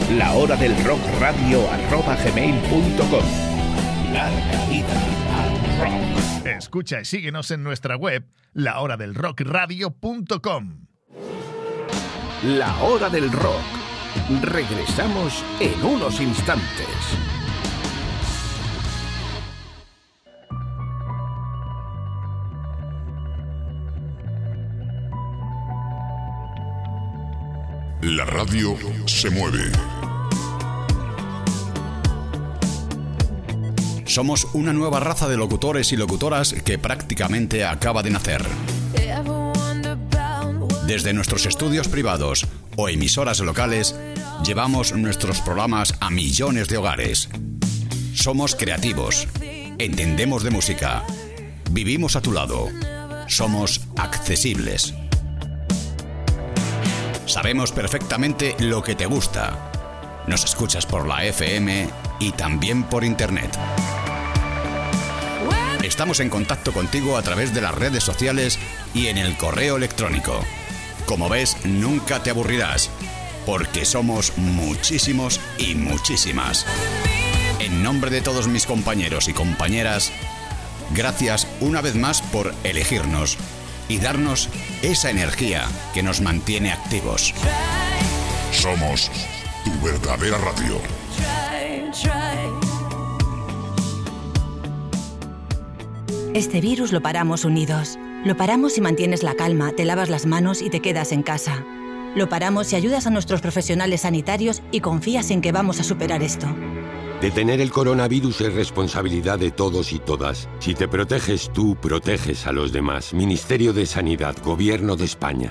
lahoradelrockradio@gmail.com. Larga vida al rock. Escucha y síguenos en nuestra web, lahoradelrockradio.com. La Hora del Rock. Regresamos en unos instantes. La radio se mueve. Somos una nueva raza de locutores y locutoras que prácticamente acaba de nacer. Desde nuestros estudios privados o emisoras locales, llevamos nuestros programas a millones de hogares. Somos creativos, entendemos de música, vivimos a tu lado, somos accesibles. Sabemos perfectamente lo que te gusta. Nos escuchas por la FM y también por Internet. Estamos en contacto contigo a través de las redes sociales y en el correo electrónico. Como ves, nunca te aburrirás, porque somos muchísimos y muchísimas. En nombre de todos mis compañeros y compañeras, gracias una vez más por elegirnos y darnos esa energía que nos mantiene activos. Somos tu verdadera radio. Este virus lo paramos unidos. Lo paramos si mantienes la calma, te lavas las manos y te quedas en casa. Lo paramos si ayudas a nuestros profesionales sanitarios y confías en que vamos a superar esto. Detener el coronavirus es responsabilidad de todos y todas. Si te proteges tú, proteges a los demás. Ministerio de Sanidad, Gobierno de España.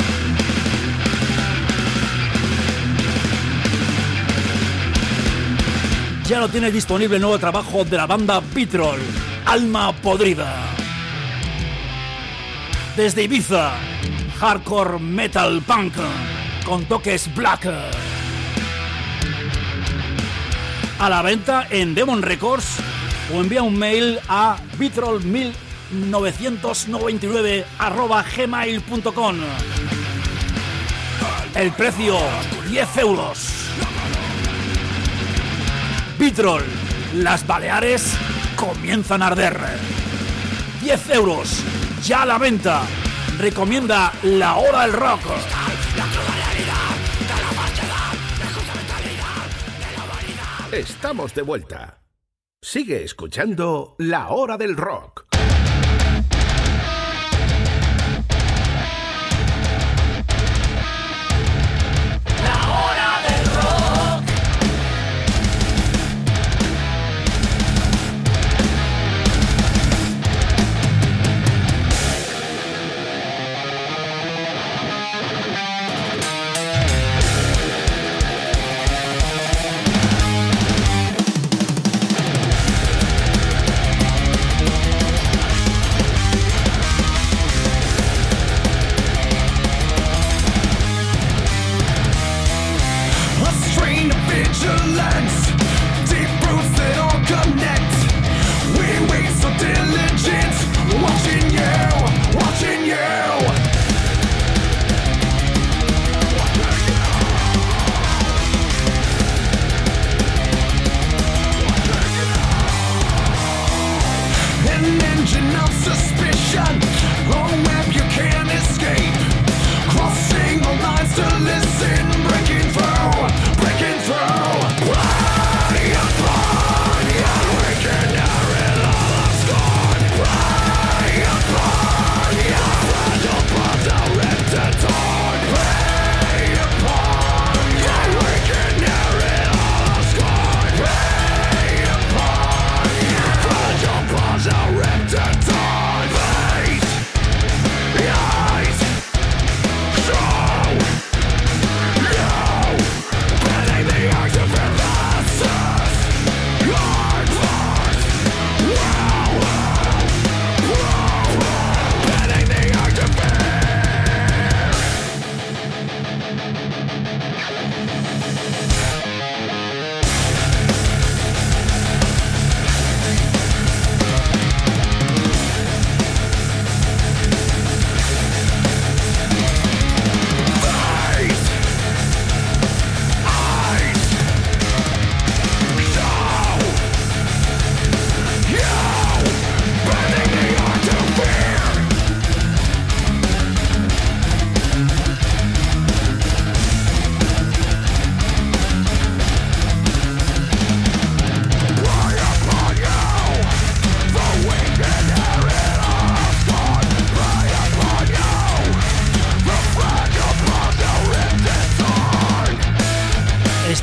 Ya lo tienes disponible el nuevo trabajo de la banda Vitrol, Alma Podrida. Desde Ibiza, hardcore metal punk con toques black. A la venta en Demon Records o envía un mail a vitrol1999@gmail.com. El precio 10 euros. Vitrol, las Baleares comienzan a arder. 10 euros, ya a la venta. Recomienda La Hora del Rock. Estamos de vuelta. Sigue escuchando La Hora del Rock.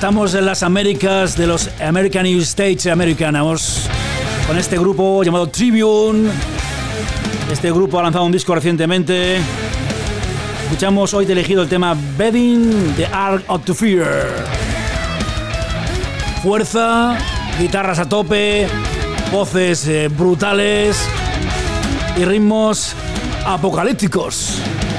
Estamos en las Américas de los American States americanos con este grupo llamado Tribune. Este grupo ha lanzado un disco recientemente. Escuchamos hoy, te he elegido el tema Bedding the Ark of the Fear. Fuerza, guitarras a tope, voces brutales y ritmos apocalípticos.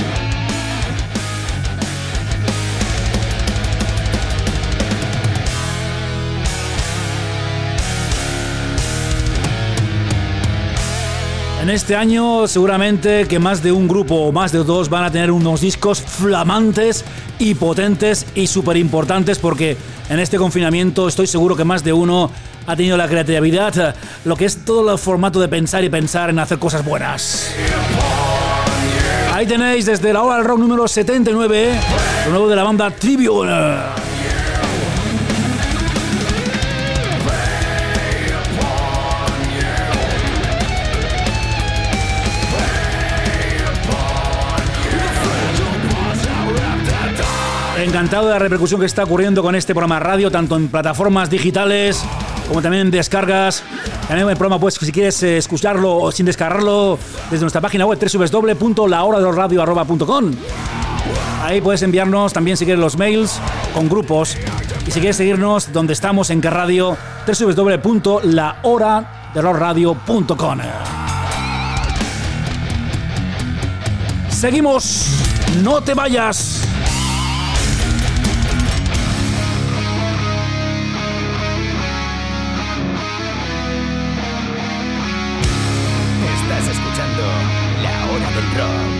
En este año seguramente que más de un grupo o más de dos van a tener unos discos flamantes y potentes y súper importantes, porque en este confinamiento estoy seguro que más de uno ha tenido la creatividad, lo que es todo el formato de pensar y pensar en hacer cosas buenas. Ahí tenéis desde la hora del rock número 79, lo nuevo de la banda Tribune. Encantado de la repercusión que está ocurriendo con este programa radio, tanto en plataformas digitales como también en descargas. También el programa, pues, si quieres escucharlo o sin descargarlo, desde nuestra página web www.lahoradelosradio.com. Ahí puedes enviarnos también, si quieres, los mails con grupos. Y si quieres seguirnos donde estamos, en qué radio, www.lahoradelosradio.com. Seguimos, no te vayas. La hora del rock.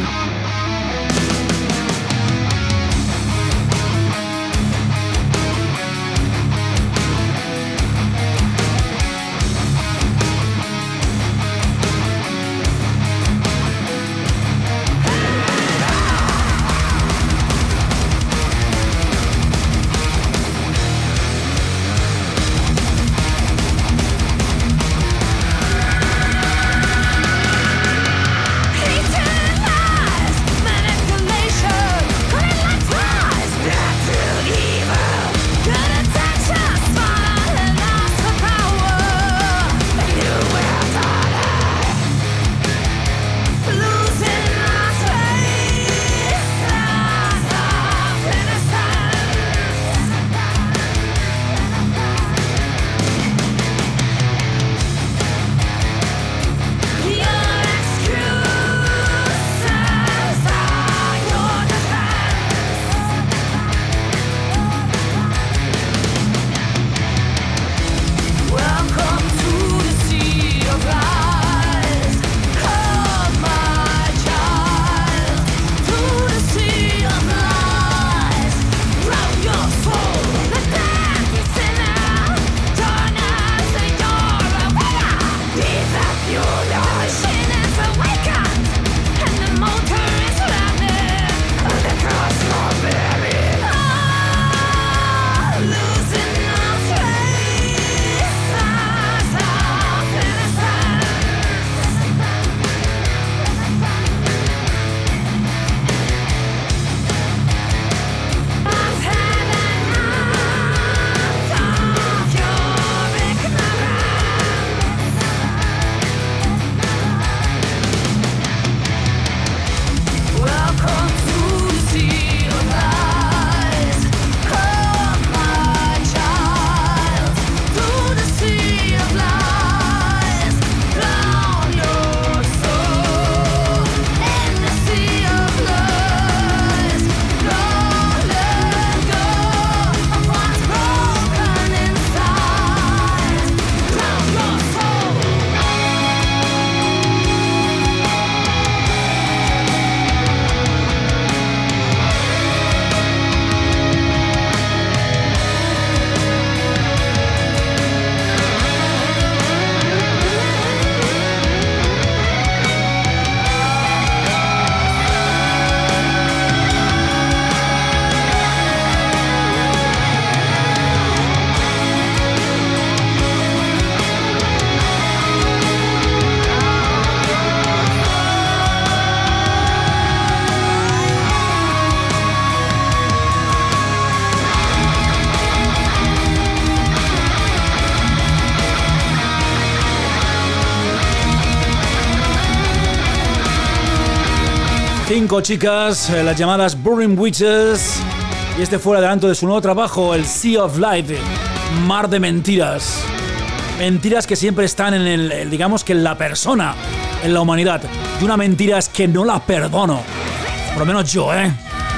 5 chicas, las llamadas Burning Witches. Y este fue el adelanto de su nuevo trabajo, el Sea of Light, Mar de Mentiras. Mentiras que siempre están en el, digamos que en la persona, en la humanidad. Y una mentira es que no la perdono. Por lo menos yo, ¿eh?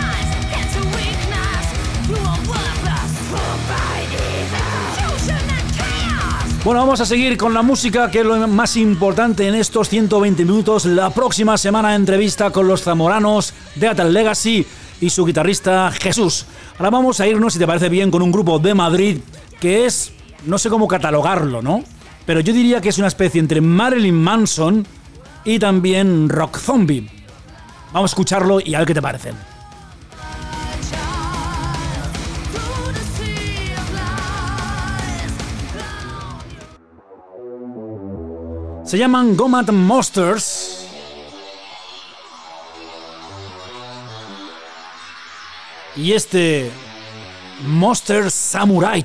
Bueno, vamos a seguir con la música, que es lo más importante en estos 120 minutos. La próxima semana entrevista con los zamoranos de Atal Legacy y su guitarrista Jesús. Ahora vamos a irnos, si te parece bien, con un grupo de Madrid que es, no sé cómo catalogarlo, ¿no? Pero yo diría que es una especie entre Marilyn Manson y también Rock Zombie. Vamos a escucharlo y a ver qué te parecen. Se llaman Gomat Monsters. Y este Monster Samurai.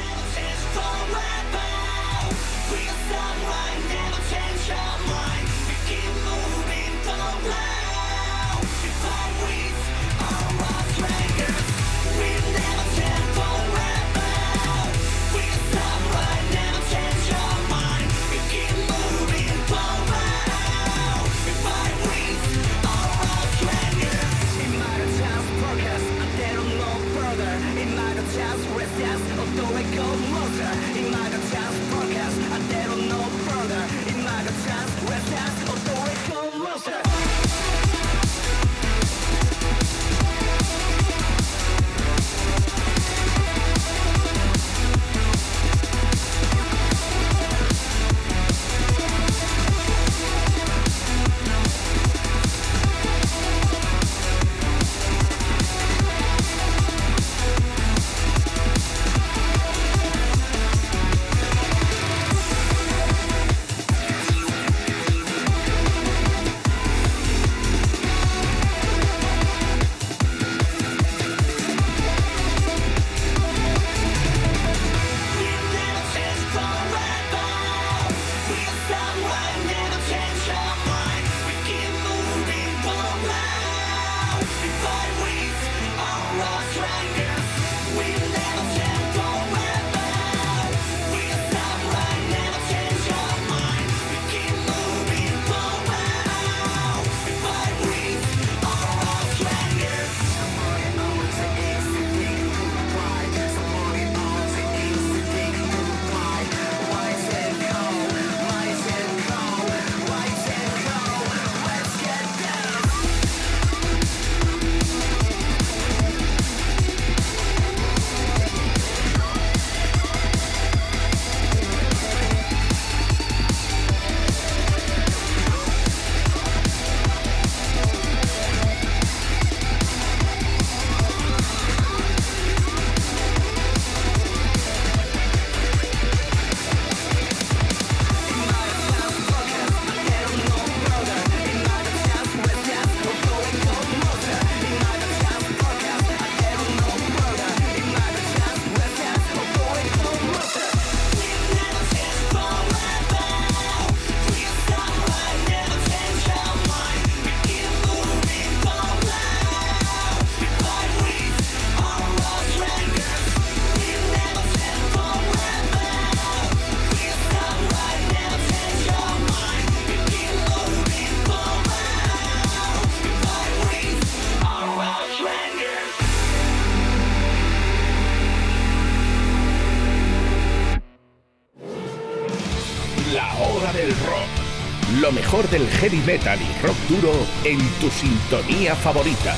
Lo mejor del heavy metal y rock duro en tu sintonía favorita.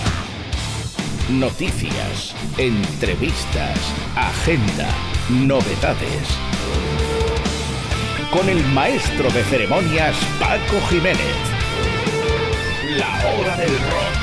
Noticias, entrevistas, agenda, novedades. Con el maestro de ceremonias Paco Jiménez. La hora del rock.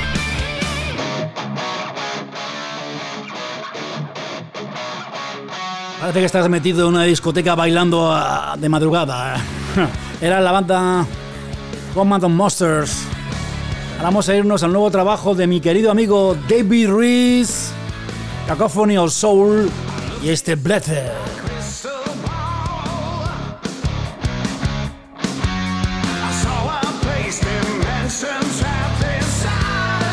Parece que estás metido en una discoteca bailando de madrugada. Era la banda Gomat Monsters. Ahora vamos a irnos al nuevo trabajo de mi querido amigo David Rees, Cacophony of Soul y este Blessed. I saw a place dimensions wrapped inside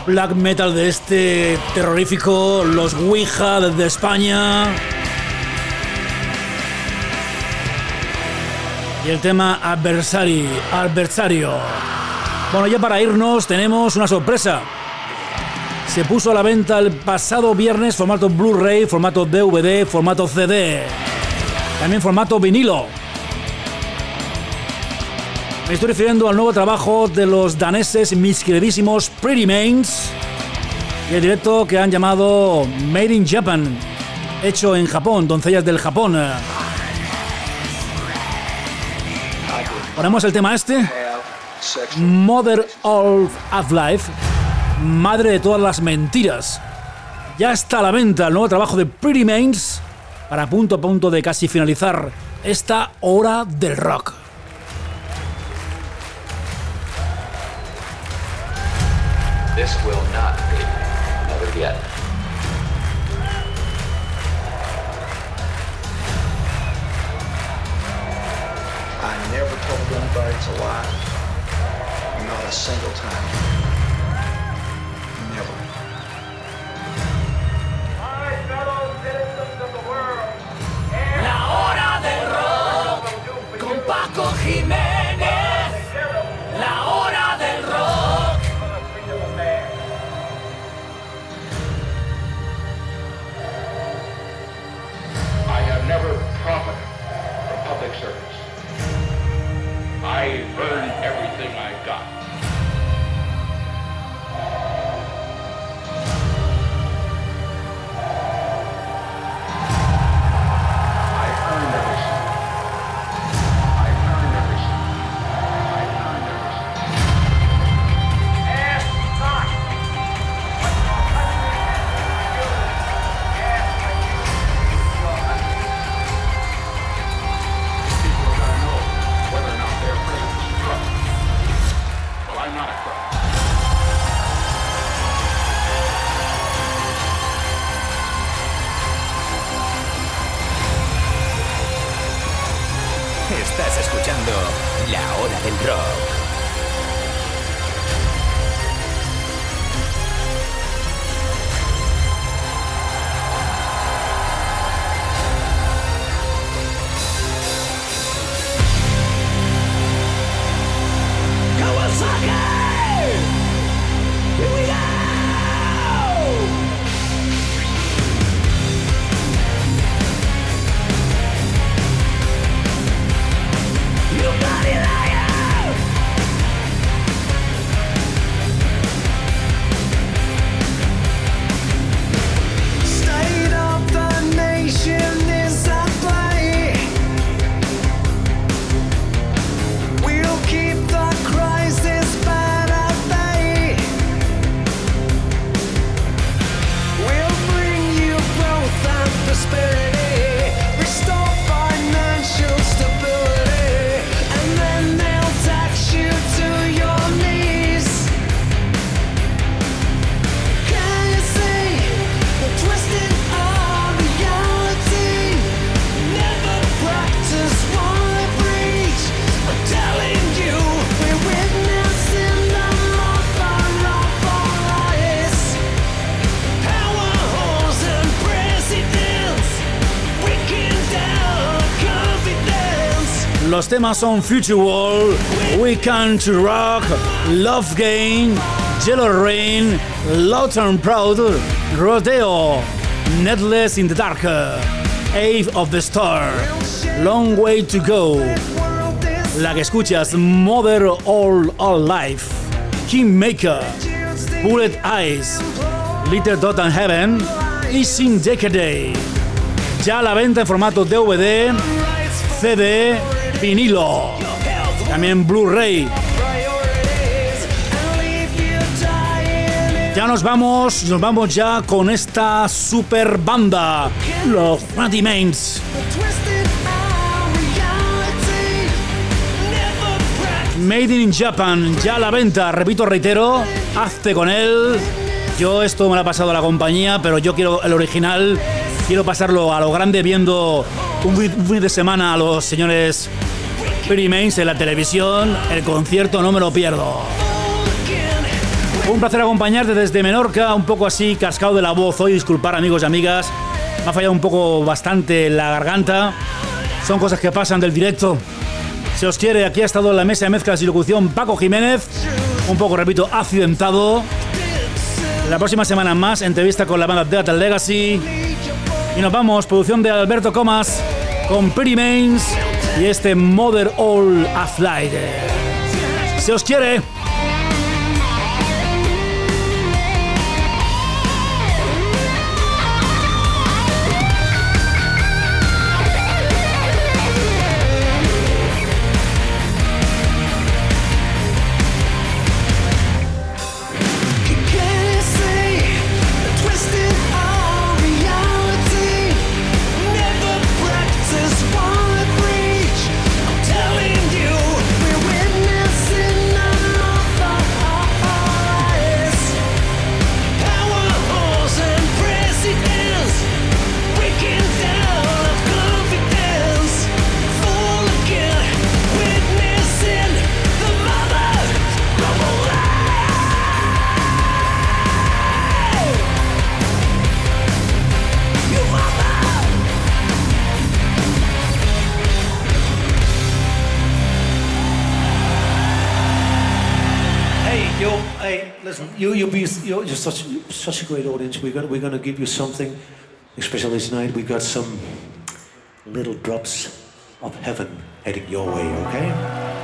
black metal de este terrorífico, los Ouija desde España. Y el tema Adversario. Bueno, ya para irnos tenemos una sorpresa. Se puso a la venta el pasado viernes formato Blu-ray, formato DVD, formato CD. También formato vinilo. Me estoy refiriendo al nuevo trabajo de los daneses, mis queridísimos Pretty Mains, y el directo que han llamado Made in Japan, hecho en Japón, doncellas del Japón. Ponemos el tema este, Mother of Life, madre de todas las mentiras. Ya está a la venta el nuevo trabajo de Pretty Mains, para a punto de casi finalizar esta hora del rock. This will not be another yet. I never told anybody to lie. Not a single time. Never. La hora del rock con Paco Jiménez. La hora del rock. I have never profited from public service. I earned everything I got. Estás escuchando La Hora del Rock. Los temas son Future World, We Can to Rock, Love Game, Yellow Rain, Loud and Proud, Rodeo, Netless in the Dark, Ave of the Star, Long Way to Go, la que escuchas, Mother All Life, Kingmaker, Bullet Eyes, Little Dot and Heaven y Sin Decade. Ya a la venta en formato DVD, CD, vinilo, también Blu-ray. Ya nos vamos ya con esta super banda, los Pretty Mains. Made in Japan, ya a la venta, repito, reitero, hazte con él. Yo esto me lo ha pasado a la compañía, pero yo quiero el original, quiero pasarlo a lo grande viendo un fin de semana a los señores Pretty Mains en la televisión. El concierto no me lo pierdo. Un placer acompañarte desde Menorca, un poco así cascado de la voz hoy. Disculpar, amigos y amigas, me ha fallado un poco bastante la garganta. Son cosas que pasan del directo. Se os quiere, aquí ha estado en la mesa de mezclas y locución Paco Jiménez. Un poco, repito, accidentado. La próxima semana más, entrevista con la banda Death Legacy. Y nos vamos, producción de Alberto Comas, con Pretty Mains y este Mother All Aflight. Se os quiere. You're such a great audience. We're going to give you something, especially tonight. We got some little drops of heaven heading your way, okay?